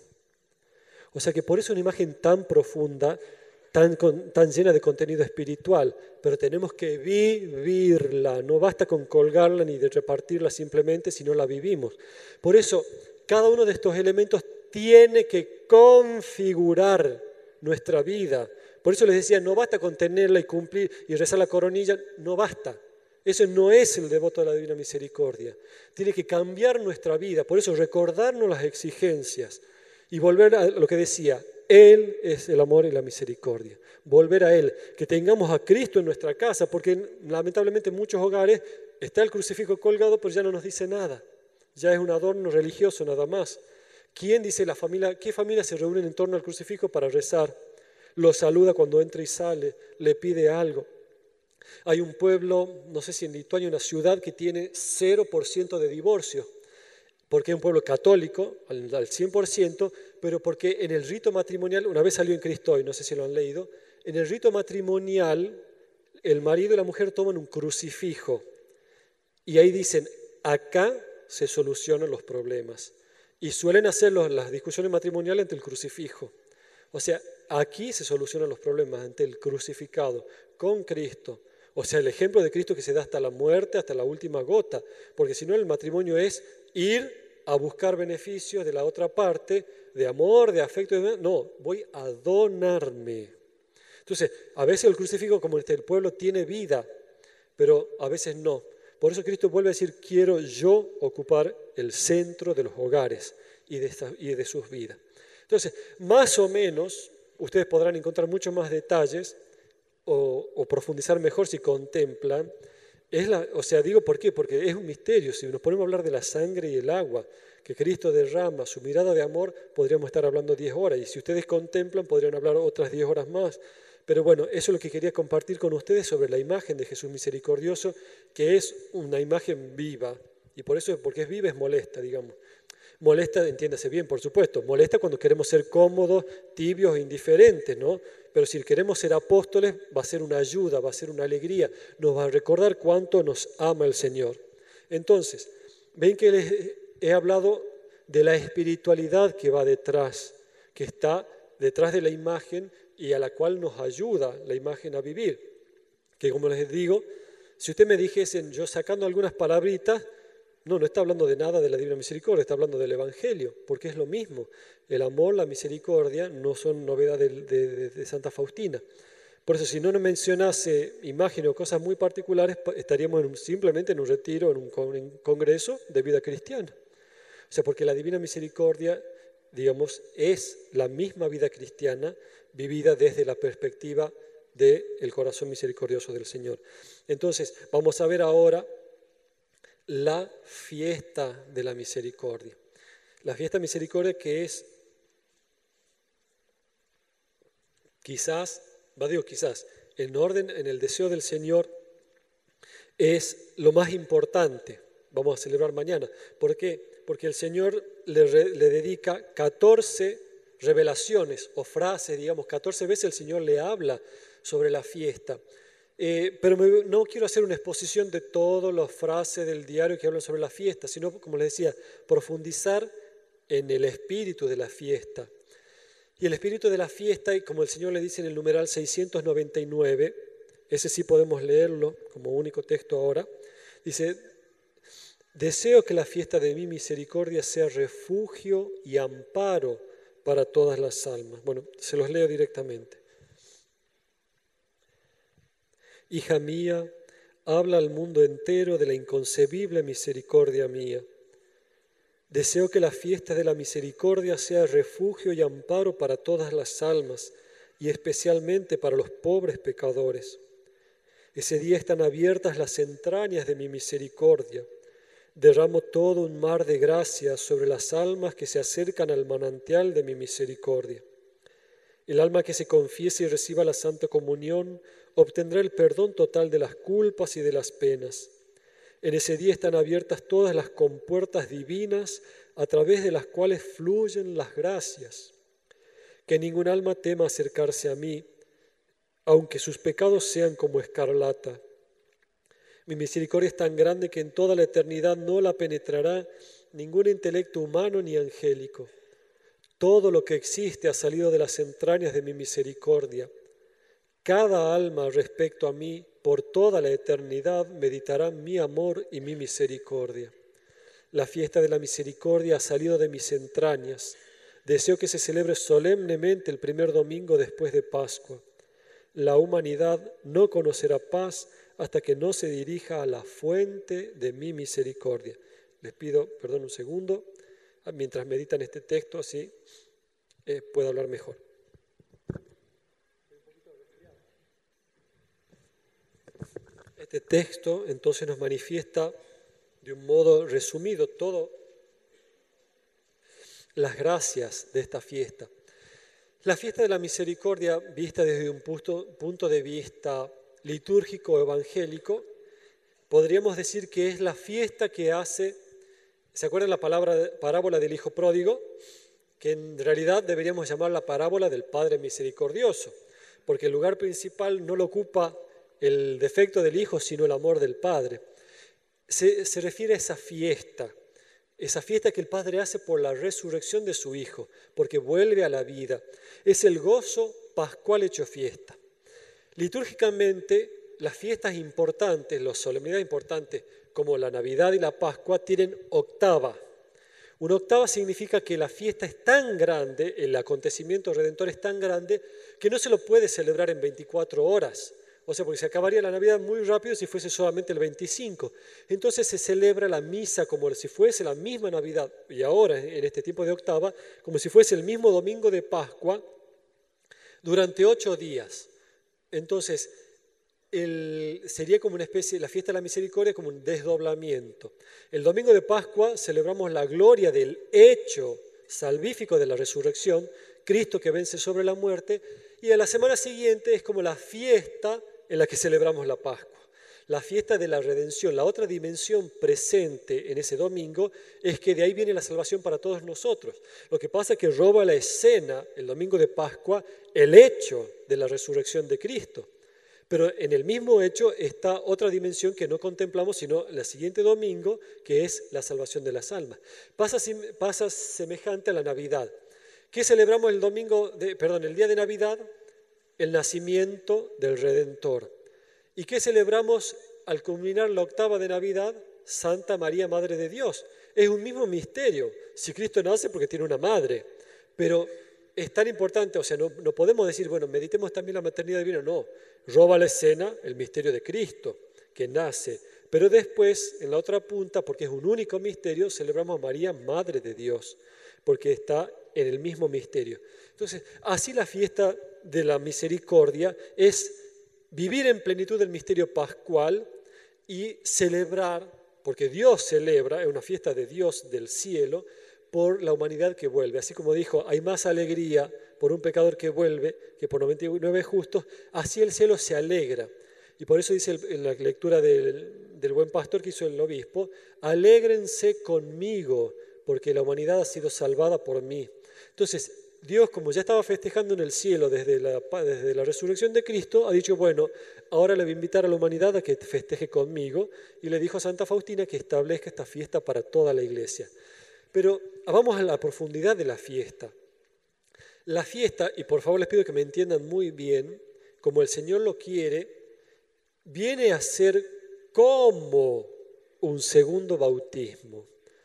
O sea que por eso una imagen tan profunda, Tan, tan llena de contenido espiritual, pero tenemos que vivirla, no basta con colgarla ni de repartirla simplemente si no la vivimos. Por eso, cada uno de estos elementos tiene que configurar nuestra vida. Por eso les decía, no basta con tenerla y cumplir y rezar la coronilla, no basta. Eso no es el devoto de la Divina Misericordia. Tiene que cambiar nuestra vida, por eso recordarnos las exigencias y volver a lo que decía, Él es el amor y la misericordia. Volver a Él, que tengamos a Cristo en nuestra casa, porque lamentablemente en muchos hogares está el crucifijo colgado, pero ya no nos dice nada. Ya es un adorno religioso nada más. ¿Quién dice la familia? ¿Qué familia se reúnen en torno al crucifijo para rezar? Lo saluda cuando entra y sale, le pide algo. Hay un pueblo, no sé si en Lituania, una ciudad que tiene cero por ciento de divorcio. Porque es un pueblo católico, al cien por ciento, pero porque en el rito matrimonial, una vez salió en Cristo hoy, no sé si lo han leído, en el rito matrimonial el marido y la mujer toman un crucifijo y ahí dicen, acá se solucionan los problemas. Y suelen hacer las discusiones matrimoniales ante el crucifijo. O sea, aquí se solucionan los problemas ante el crucificado, con Cristo. O sea, el ejemplo de Cristo que se da hasta la muerte, hasta la última gota, porque si no el matrimonio es ir a buscar beneficios de la otra parte, de amor, de afecto, de... no, voy a donarme. Entonces, a veces el crucifijo, como este, el pueblo, tiene vida, pero a veces no. Por eso Cristo vuelve a decir, quiero yo ocupar el centro de los hogares y de, esta, y de sus vidas. Entonces, más o menos, ustedes podrán encontrar muchos más detalles o, o profundizar mejor si contemplan. Es la, o sea, digo por qué, porque es un misterio. Si nos ponemos a hablar de la sangre y el agua que Cristo derrama, su mirada de amor, podríamos estar hablando diez horas. Y si ustedes contemplan, podrían hablar otras diez horas más. Pero bueno, eso es lo que quería compartir con ustedes sobre la imagen de Jesús misericordioso, que es una imagen viva. Y por eso, porque es viva, es molesta, digamos. Molesta, entiéndase bien, por supuesto. Molesta cuando queremos ser cómodos, tibios e indiferentes, ¿no? Pero pero si queremos ser apóstoles va a ser una ayuda, va a ser una alegría, nos va a recordar cuánto nos ama el Señor. Entonces, ven que les he hablado de la espiritualidad que va detrás, que está detrás de la imagen y a la cual nos ayuda la imagen a vivir. Que como les digo, si usted me dijesen, yo sacando algunas palabritas, no, no está hablando de nada de la Divina Misericordia, está hablando del Evangelio, porque es lo mismo. El amor, la misericordia no son novedad de, de, de Santa Faustina. Por eso, si no nos mencionase imágenes o cosas muy particulares, estaríamos en un, simplemente en un retiro, en un congreso de vida cristiana. O sea, porque la Divina Misericordia, digamos, es la misma vida cristiana vivida desde la perspectiva del corazón misericordioso del Señor. Entonces, vamos a ver ahora la fiesta de la misericordia. La fiesta de misericordia que es, quizás, va digo quizás, en orden, en el deseo del Señor, es lo más importante. Vamos a celebrar mañana. ¿Por qué? Porque el Señor le, re, le dedica catorce revelaciones o frases, digamos, catorce veces el Señor le habla sobre la fiesta. Eh, pero me, no quiero hacer una exposición de todas las frases del diario que hablan sobre la fiesta, sino, como les decía, profundizar en el espíritu de la fiesta. Y el espíritu de la fiesta, y como el Señor le dice en el numeral seiscientos noventa y nueve, ese sí podemos leerlo como único texto ahora, dice: deseo que la fiesta de mi misericordia sea refugio y amparo para todas las almas. Bueno, se los leo directamente. Hija mía, habla al mundo entero de la inconcebible misericordia mía. Deseo que la fiesta de la misericordia sea refugio y amparo para todas las almas, y especialmente para los pobres pecadores. Ese día están abiertas las entrañas de mi misericordia. Derramo todo un mar de gracia sobre las almas que se acercan al manantial de mi misericordia. El alma que se confiese y reciba la Santa Comunión obtendrá el perdón total de las culpas y de las penas. En ese día están abiertas todas las compuertas divinas a través de las cuales fluyen las gracias. Que ningún alma tema acercarse a mí, aunque sus pecados sean como escarlata. Mi misericordia es tan grande que en toda la eternidad no la penetrará ningún intelecto humano ni angélico. Todo lo que existe ha salido de las entrañas de mi misericordia. Cada alma respecto a mí, por toda la eternidad, meditará mi amor y mi misericordia. La fiesta de la misericordia ha salido de mis entrañas. Deseo que se celebre solemnemente el primer domingo después de Pascua. La humanidad no conocerá paz hasta que no se dirija a la fuente de mi misericordia. Les pido, perdón un segundo, mientras meditan este texto, así eh, puedo hablar mejor. Este texto entonces nos manifiesta de un modo resumido todas las gracias de esta fiesta. La fiesta de la misericordia, vista desde un punto, punto de vista litúrgico o evangélico, podríamos decir que es la fiesta que hace, ¿se acuerdan la palabra, parábola del hijo pródigo? Que en realidad deberíamos llamar la parábola del Padre misericordioso, porque el lugar principal no lo ocupa el defecto del hijo, sino el amor del Padre. Se, se refiere a esa fiesta, esa fiesta que el Padre hace por la resurrección de su Hijo, porque vuelve a la vida. Es el gozo pascual hecho fiesta. Litúrgicamente, las fiestas importantes, las solemnidades importantes, como la Navidad y la Pascua, tienen octava. Una octava significa que la fiesta es tan grande, el acontecimiento redentor es tan grande, que no se lo puede celebrar en veinticuatro horas. O sea, porque se acabaría la Navidad muy rápido si fuese solamente el veinticinco. Entonces se celebra la misa como si fuese la misma Navidad, y ahora en este tiempo de octava, como si fuese el mismo domingo de Pascua, durante ocho días. Entonces, el, sería como una especie, la fiesta de la misericordia como un desdoblamiento. El domingo de Pascua celebramos la gloria del hecho salvífico de la resurrección, Cristo que vence sobre la muerte, y a la semana siguiente es como la fiesta en la que celebramos la Pascua. la fiesta de la redención. La otra dimensión presente en ese domingo es que de ahí viene la salvación para todos nosotros. Lo que pasa es que roba la escena, el domingo de Pascua, el hecho de la resurrección de Cristo. Pero en el mismo hecho está otra dimensión que no contemplamos, sino el siguiente domingo, que es la salvación de las almas. Pasa, pasa semejante a la Navidad. ¿Qué celebramos el domingo de, perdón, el día de Navidad? El nacimiento del Redentor. ¿Y qué celebramos al culminar la octava de Navidad? Santa María, Madre de Dios. Es un mismo misterio. Si Cristo nace porque tiene una madre, pero es tan importante, o sea, no, no podemos decir, bueno, meditemos también la maternidad divina, no. Roba la escena el misterio de Cristo, que nace. Pero después, en la otra punta, porque es un único misterio, celebramos a María, Madre de Dios, porque está en el mismo misterio. Entonces, así la fiesta de la misericordia es vivir en plenitud del misterio pascual y celebrar, porque Dios celebra, es una fiesta de Dios del cielo, por la humanidad que vuelve. Así como dijo, hay más alegría por un pecador que vuelve que por noventa y nueve justos, así el cielo se alegra. Y por eso dice en la lectura del, del buen pastor que hizo el obispo, alégrense conmigo, porque la humanidad ha sido salvada por mí. Entonces, Dios, como ya estaba festejando en el cielo desde la, desde la resurrección de Cristo, ha dicho, bueno, ahora le voy a invitar a la humanidad a que festeje conmigo, y le dijo a Santa Faustina que establezca esta fiesta para toda la iglesia. Pero vamos a la profundidad de la fiesta. La fiesta, y por favor les pido que me entiendan muy bien, como el Señor lo quiere, viene a ser como un segundo bautismo.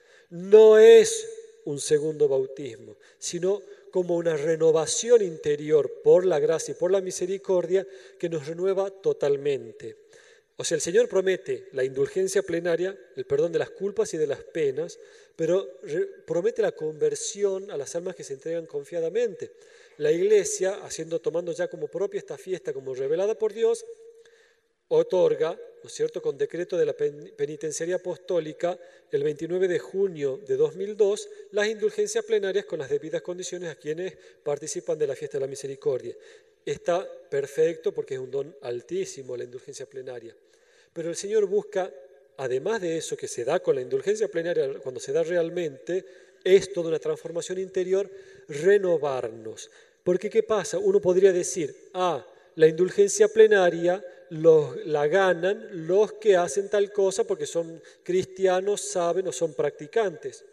No es un segundo bautismo, sino como una renovación interior por la gracia y por la misericordia que nos renueva totalmente. O sea, el Señor promete la indulgencia plenaria, el perdón de las culpas y de las penas, pero promete la conversión a las almas que se entregan confiadamente. La Iglesia, haciendo, tomando ya como propia esta fiesta, como revelada por Dios, otorga, ¿no es cierto?, con decreto de la penitenciaría apostólica, el veintinueve de junio de dos mil dos, las indulgencias plenarias con las debidas condiciones a quienes participan de la fiesta de la misericordia. Está perfecto porque es un don altísimo la indulgencia plenaria. Pero el Señor busca, además de eso que se da con la indulgencia plenaria, cuando se da realmente, es toda una transformación interior, renovarnos. Porque ¿qué pasa? Uno podría decir, ah, la indulgencia plenaria los, la ganan los que hacen tal cosa porque son cristianos, saben o son practicantes.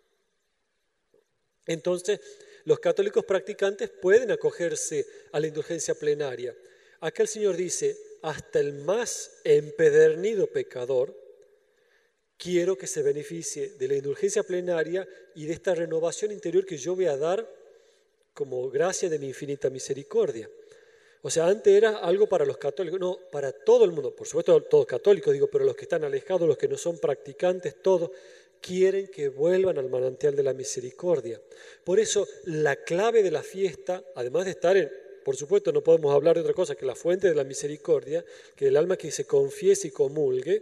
Entonces, los católicos practicantes pueden acogerse a la indulgencia plenaria. Acá el Señor dice, hasta el más empedernido pecador, quiero que se beneficie de la indulgencia plenaria y de esta renovación interior que yo voy a dar como gracia de mi infinita misericordia. O sea, antes era algo para los católicos, no, para todo el mundo, por supuesto todos católicos, digo, pero los que están alejados, los que no son practicantes, todos quieren que vuelvan al manantial de la misericordia. Por eso, la clave de la fiesta, además de estar en, por supuesto, no podemos hablar de otra cosa que la fuente de la misericordia, que el alma que se confiese y comulgue,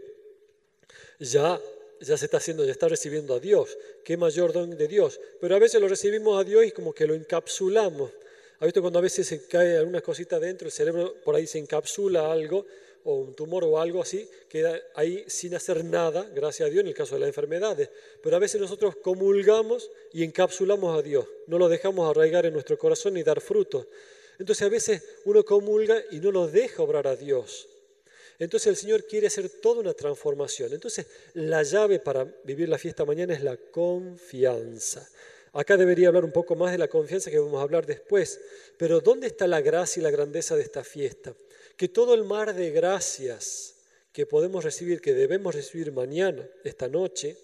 ya, ya se está haciendo, ya está recibiendo a Dios. Qué mayor don de Dios. Pero a veces lo recibimos a Dios y como que lo encapsulamos. ¿Ha visto cuando a veces se cae alguna cosita dentro, el cerebro por ahí se encapsula algo, o un tumor o algo así, queda ahí sin hacer nada, gracias a Dios, en el caso de las enfermedades. Pero a veces nosotros comulgamos y encapsulamos a Dios, no lo dejamos arraigar en nuestro corazón ni dar frutos. Entonces a veces uno comulga y no lo deja obrar a Dios. Entonces el Señor quiere hacer toda una transformación. Entonces la llave para vivir la fiesta mañana es la confianza. Acá debería hablar un poco más de la confianza que vamos a hablar después. Pero ¿dónde está la gracia y la grandeza de esta fiesta? Que todo el mar de gracias que podemos recibir, que debemos recibir mañana, esta noche,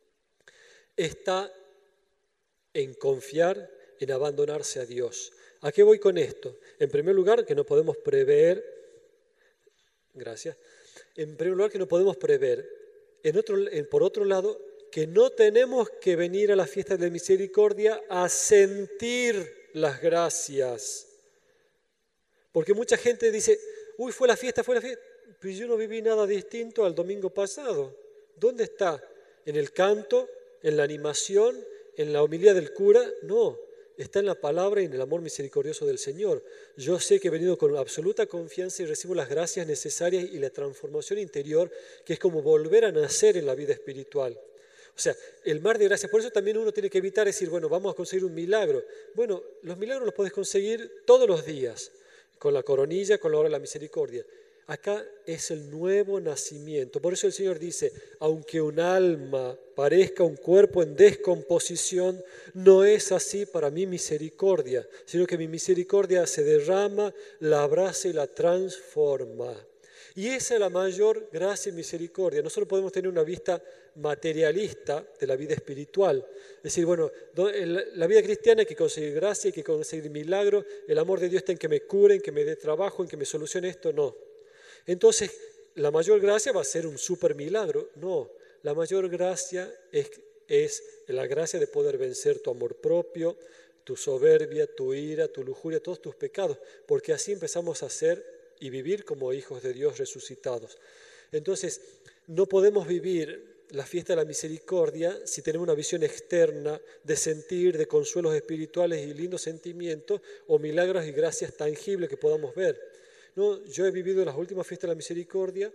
está en confiar, en abandonarse a Dios. ¿A qué voy con esto? En primer lugar, que no podemos prever, gracias, en primer lugar que no podemos prever, en otro, en, por otro lado, que no tenemos que venir a la fiesta de misericordia a sentir las gracias. Porque mucha gente dice, uy, fue la fiesta, fue la fiesta, pero yo no viví nada distinto al domingo pasado. ¿Dónde está? ¿En el canto? ¿En la animación? ¿En la homilía del cura? No, está en la palabra y en el amor misericordioso del Señor. Yo sé que he venido con absoluta confianza y recibo las gracias necesarias y la transformación interior, que es como volver a nacer en la vida espiritual. O sea, el mar de gracia. Por eso también uno tiene que evitar decir, bueno, vamos a conseguir un milagro. Bueno, los milagros los puedes conseguir todos los días, con la coronilla, con la hora de la misericordia. Acá es el nuevo nacimiento. Por eso el Señor dice, aunque un alma parezca un cuerpo en descomposición, no es así para mi misericordia, sino que mi misericordia se derrama, la abraza y la transforma. Y esa es la mayor gracia y misericordia. Nosotros podemos tener una vista materialista de la vida espiritual. Es decir, bueno, la vida cristiana hay que conseguir gracia, hay que conseguir milagro, el amor de Dios está en que me cure, en que me dé trabajo, en que me solucione esto, no. Entonces, la mayor gracia va a ser un super milagro. No, la mayor gracia es, es la gracia de poder vencer tu amor propio, tu soberbia, tu ira, tu lujuria, todos tus pecados, porque así empezamos a ser y vivir como hijos de Dios resucitados. Entonces, no podemos vivir la fiesta de la misericordia si tenemos una visión externa de sentir, de consuelos espirituales y lindos sentimientos o milagros y gracias tangibles que podamos ver. No, yo he vivido las últimas fiestas de la misericordia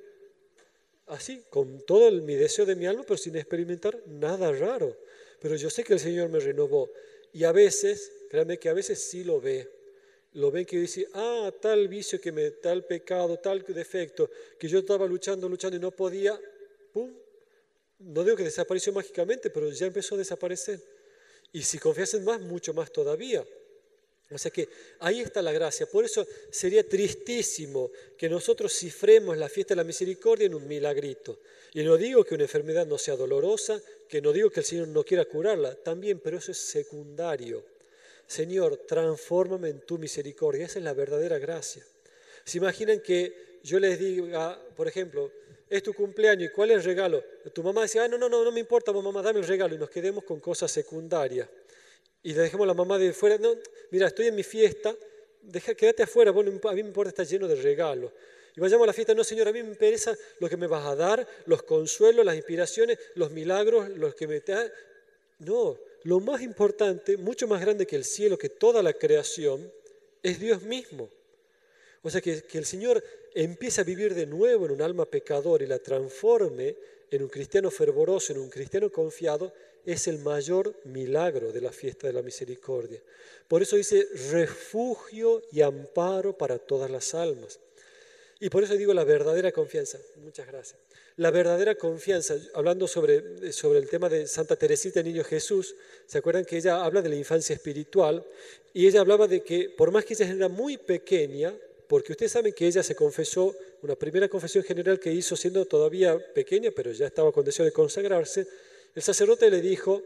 así, con todo el, mi deseo de mi alma, pero sin experimentar nada raro. Pero yo sé que el Señor me renovó. Y a veces, créanme que a veces sí lo ve. Lo ven que dice, ah, tal vicio, que me, tal pecado, tal defecto, que yo estaba luchando, luchando y no podía, ¡pum! No digo que desapareció mágicamente, pero ya empezó a desaparecer. Y si confiasen más, mucho más todavía. O sea que ahí está la gracia. Por eso sería tristísimo que nosotros cifremos la fiesta de la misericordia en un milagrito. Y no digo que una enfermedad no sea dolorosa, que no digo que el Señor no quiera curarla, también, pero eso es secundario. Señor, transfórmame en tu misericordia. Esa es la verdadera gracia. ¿Se imaginan que yo les diga, por ejemplo, es tu cumpleaños y cuál es el regalo? Tu mamá decía, ah, no, no, no, no me importa, mamá, dame el regalo, y nos quedemos con cosas secundarias. Y le dejemos a la mamá de fuera, no, mira, estoy en mi fiesta, deja, quédate afuera, bueno, a mí me importa estar lleno de regalos. Y vayamos a la fiesta, no, Señor, a mí me interesa lo que me vas a dar, los consuelos, las inspiraciones, los milagros, los que me da. No, lo más importante, mucho más grande que el cielo, que toda la creación, es Dios mismo. O sea, que, que el Señor empiece a vivir de nuevo en un alma pecadora y la transforme en un cristiano fervoroso, en un cristiano confiado, es el mayor milagro de la fiesta de la misericordia. Por eso dice refugio y amparo para todas las almas. Y por eso digo la verdadera confianza. Muchas gracias. La verdadera confianza, hablando sobre, sobre el tema de Santa Teresita, el Niño Jesús, ¿se acuerdan que ella habla de la infancia espiritual? Y ella hablaba de que por más que ella era muy pequeña, porque ustedes saben que ella se confesó, una primera confesión general que hizo siendo todavía pequeña, pero ya estaba con deseo de consagrarse, el sacerdote le dijo,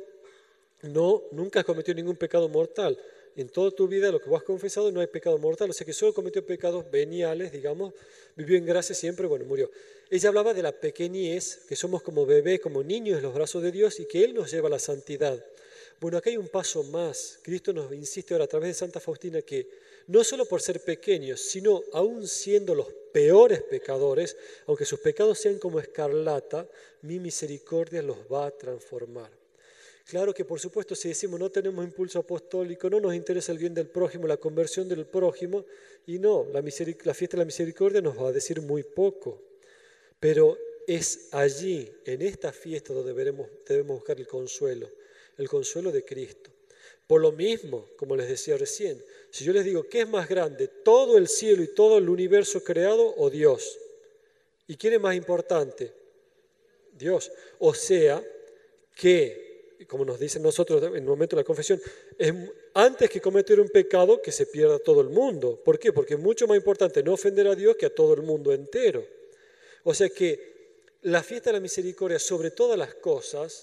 no, nunca has cometido ningún pecado mortal. En toda tu vida lo que vos has confesado no hay pecado mortal, o sea que solo cometió pecados veniales, digamos, vivió en gracia siempre, bueno, murió. Ella hablaba de la pequeñez, que somos como bebés, como niños en los brazos de Dios y que Él nos lleva a la santidad. Bueno, acá hay un paso más. Cristo nos insiste ahora a través de Santa Faustina que no solo por ser pequeños, sino aún siendo los peores pecadores, aunque sus pecados sean como escarlata, mi misericordia los va a transformar. Claro que por supuesto si decimos no tenemos impulso apostólico, no nos interesa el bien del prójimo, la conversión del prójimo, y no, la, miseric- la fiesta de la misericordia nos va a decir muy poco. Pero es allí, en esta fiesta, donde debemos, debemos buscar el consuelo, el consuelo de Cristo. Por lo mismo, como les decía recién, si yo les digo, ¿qué es más grande? ¿Todo el cielo y todo el universo creado o Dios? ¿Y quién es más importante? Dios. O sea, que, como nos dicen nosotros en el momento de la confesión, es antes que cometer un pecado que se pierda todo el mundo. ¿Por qué? Porque es mucho más importante no ofender a Dios que a todo el mundo entero. O sea que la fiesta de la misericordia, sobre todas las cosas,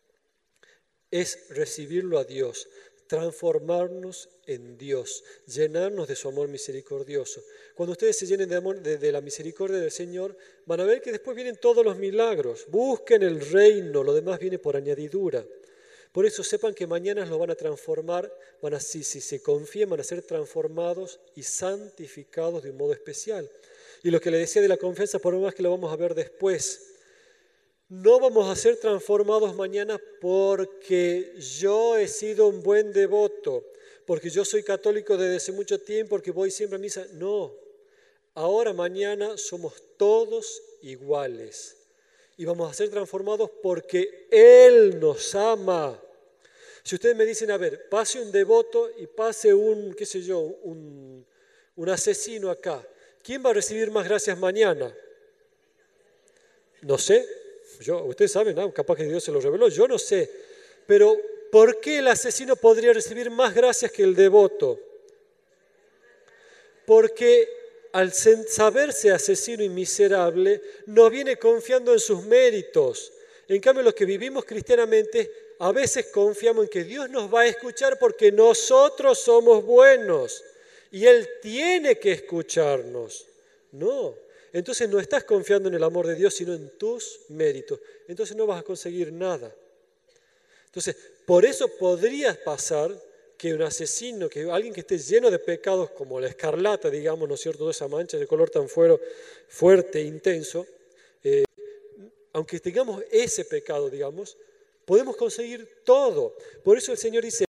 es recibirlo a Dios, transformarnos en Dios, llenarnos de su amor misericordioso. Cuando ustedes se llenen de, amor, de, de la misericordia del Señor, van a ver que después vienen todos los milagros. Busquen el reino, lo demás viene por añadidura. Por eso sepan que mañana los van a transformar, van a, si, si se confían, van a ser transformados y santificados de un modo especial. Y lo que le decía de la confianza, por lo más que lo vamos a ver después, no vamos a ser transformados mañana porque yo he sido un buen devoto, porque yo soy católico desde hace mucho tiempo, porque voy siempre a misa. No, ahora, mañana somos todos iguales y vamos a ser transformados porque Él nos ama. Si ustedes me dicen, a ver, pase un devoto y pase un, qué sé yo, un, un asesino acá, ¿quién va a recibir más gracias mañana? No sé, yo, ustedes saben, ¿no? Capaz que Dios se lo reveló, yo no sé. Pero, ¿por qué el asesino podría recibir más gracias que el devoto? Porque al saberse asesino y miserable, no viene confiando en sus méritos. En cambio, los que vivimos cristianamente, a veces confiamos en que Dios nos va a escuchar porque nosotros somos buenos y Él tiene que escucharnos. No, entonces no estás confiando en el amor de Dios, sino en tus méritos. Entonces no vas a conseguir nada. Entonces, por eso podría pasar que un asesino, que alguien que esté lleno de pecados como la escarlata, digamos, ¿no es cierto?, esa mancha de color tan fuerte, intenso, eh, aunque tengamos ese pecado, digamos, podemos conseguir todo. Por eso el Señor dice,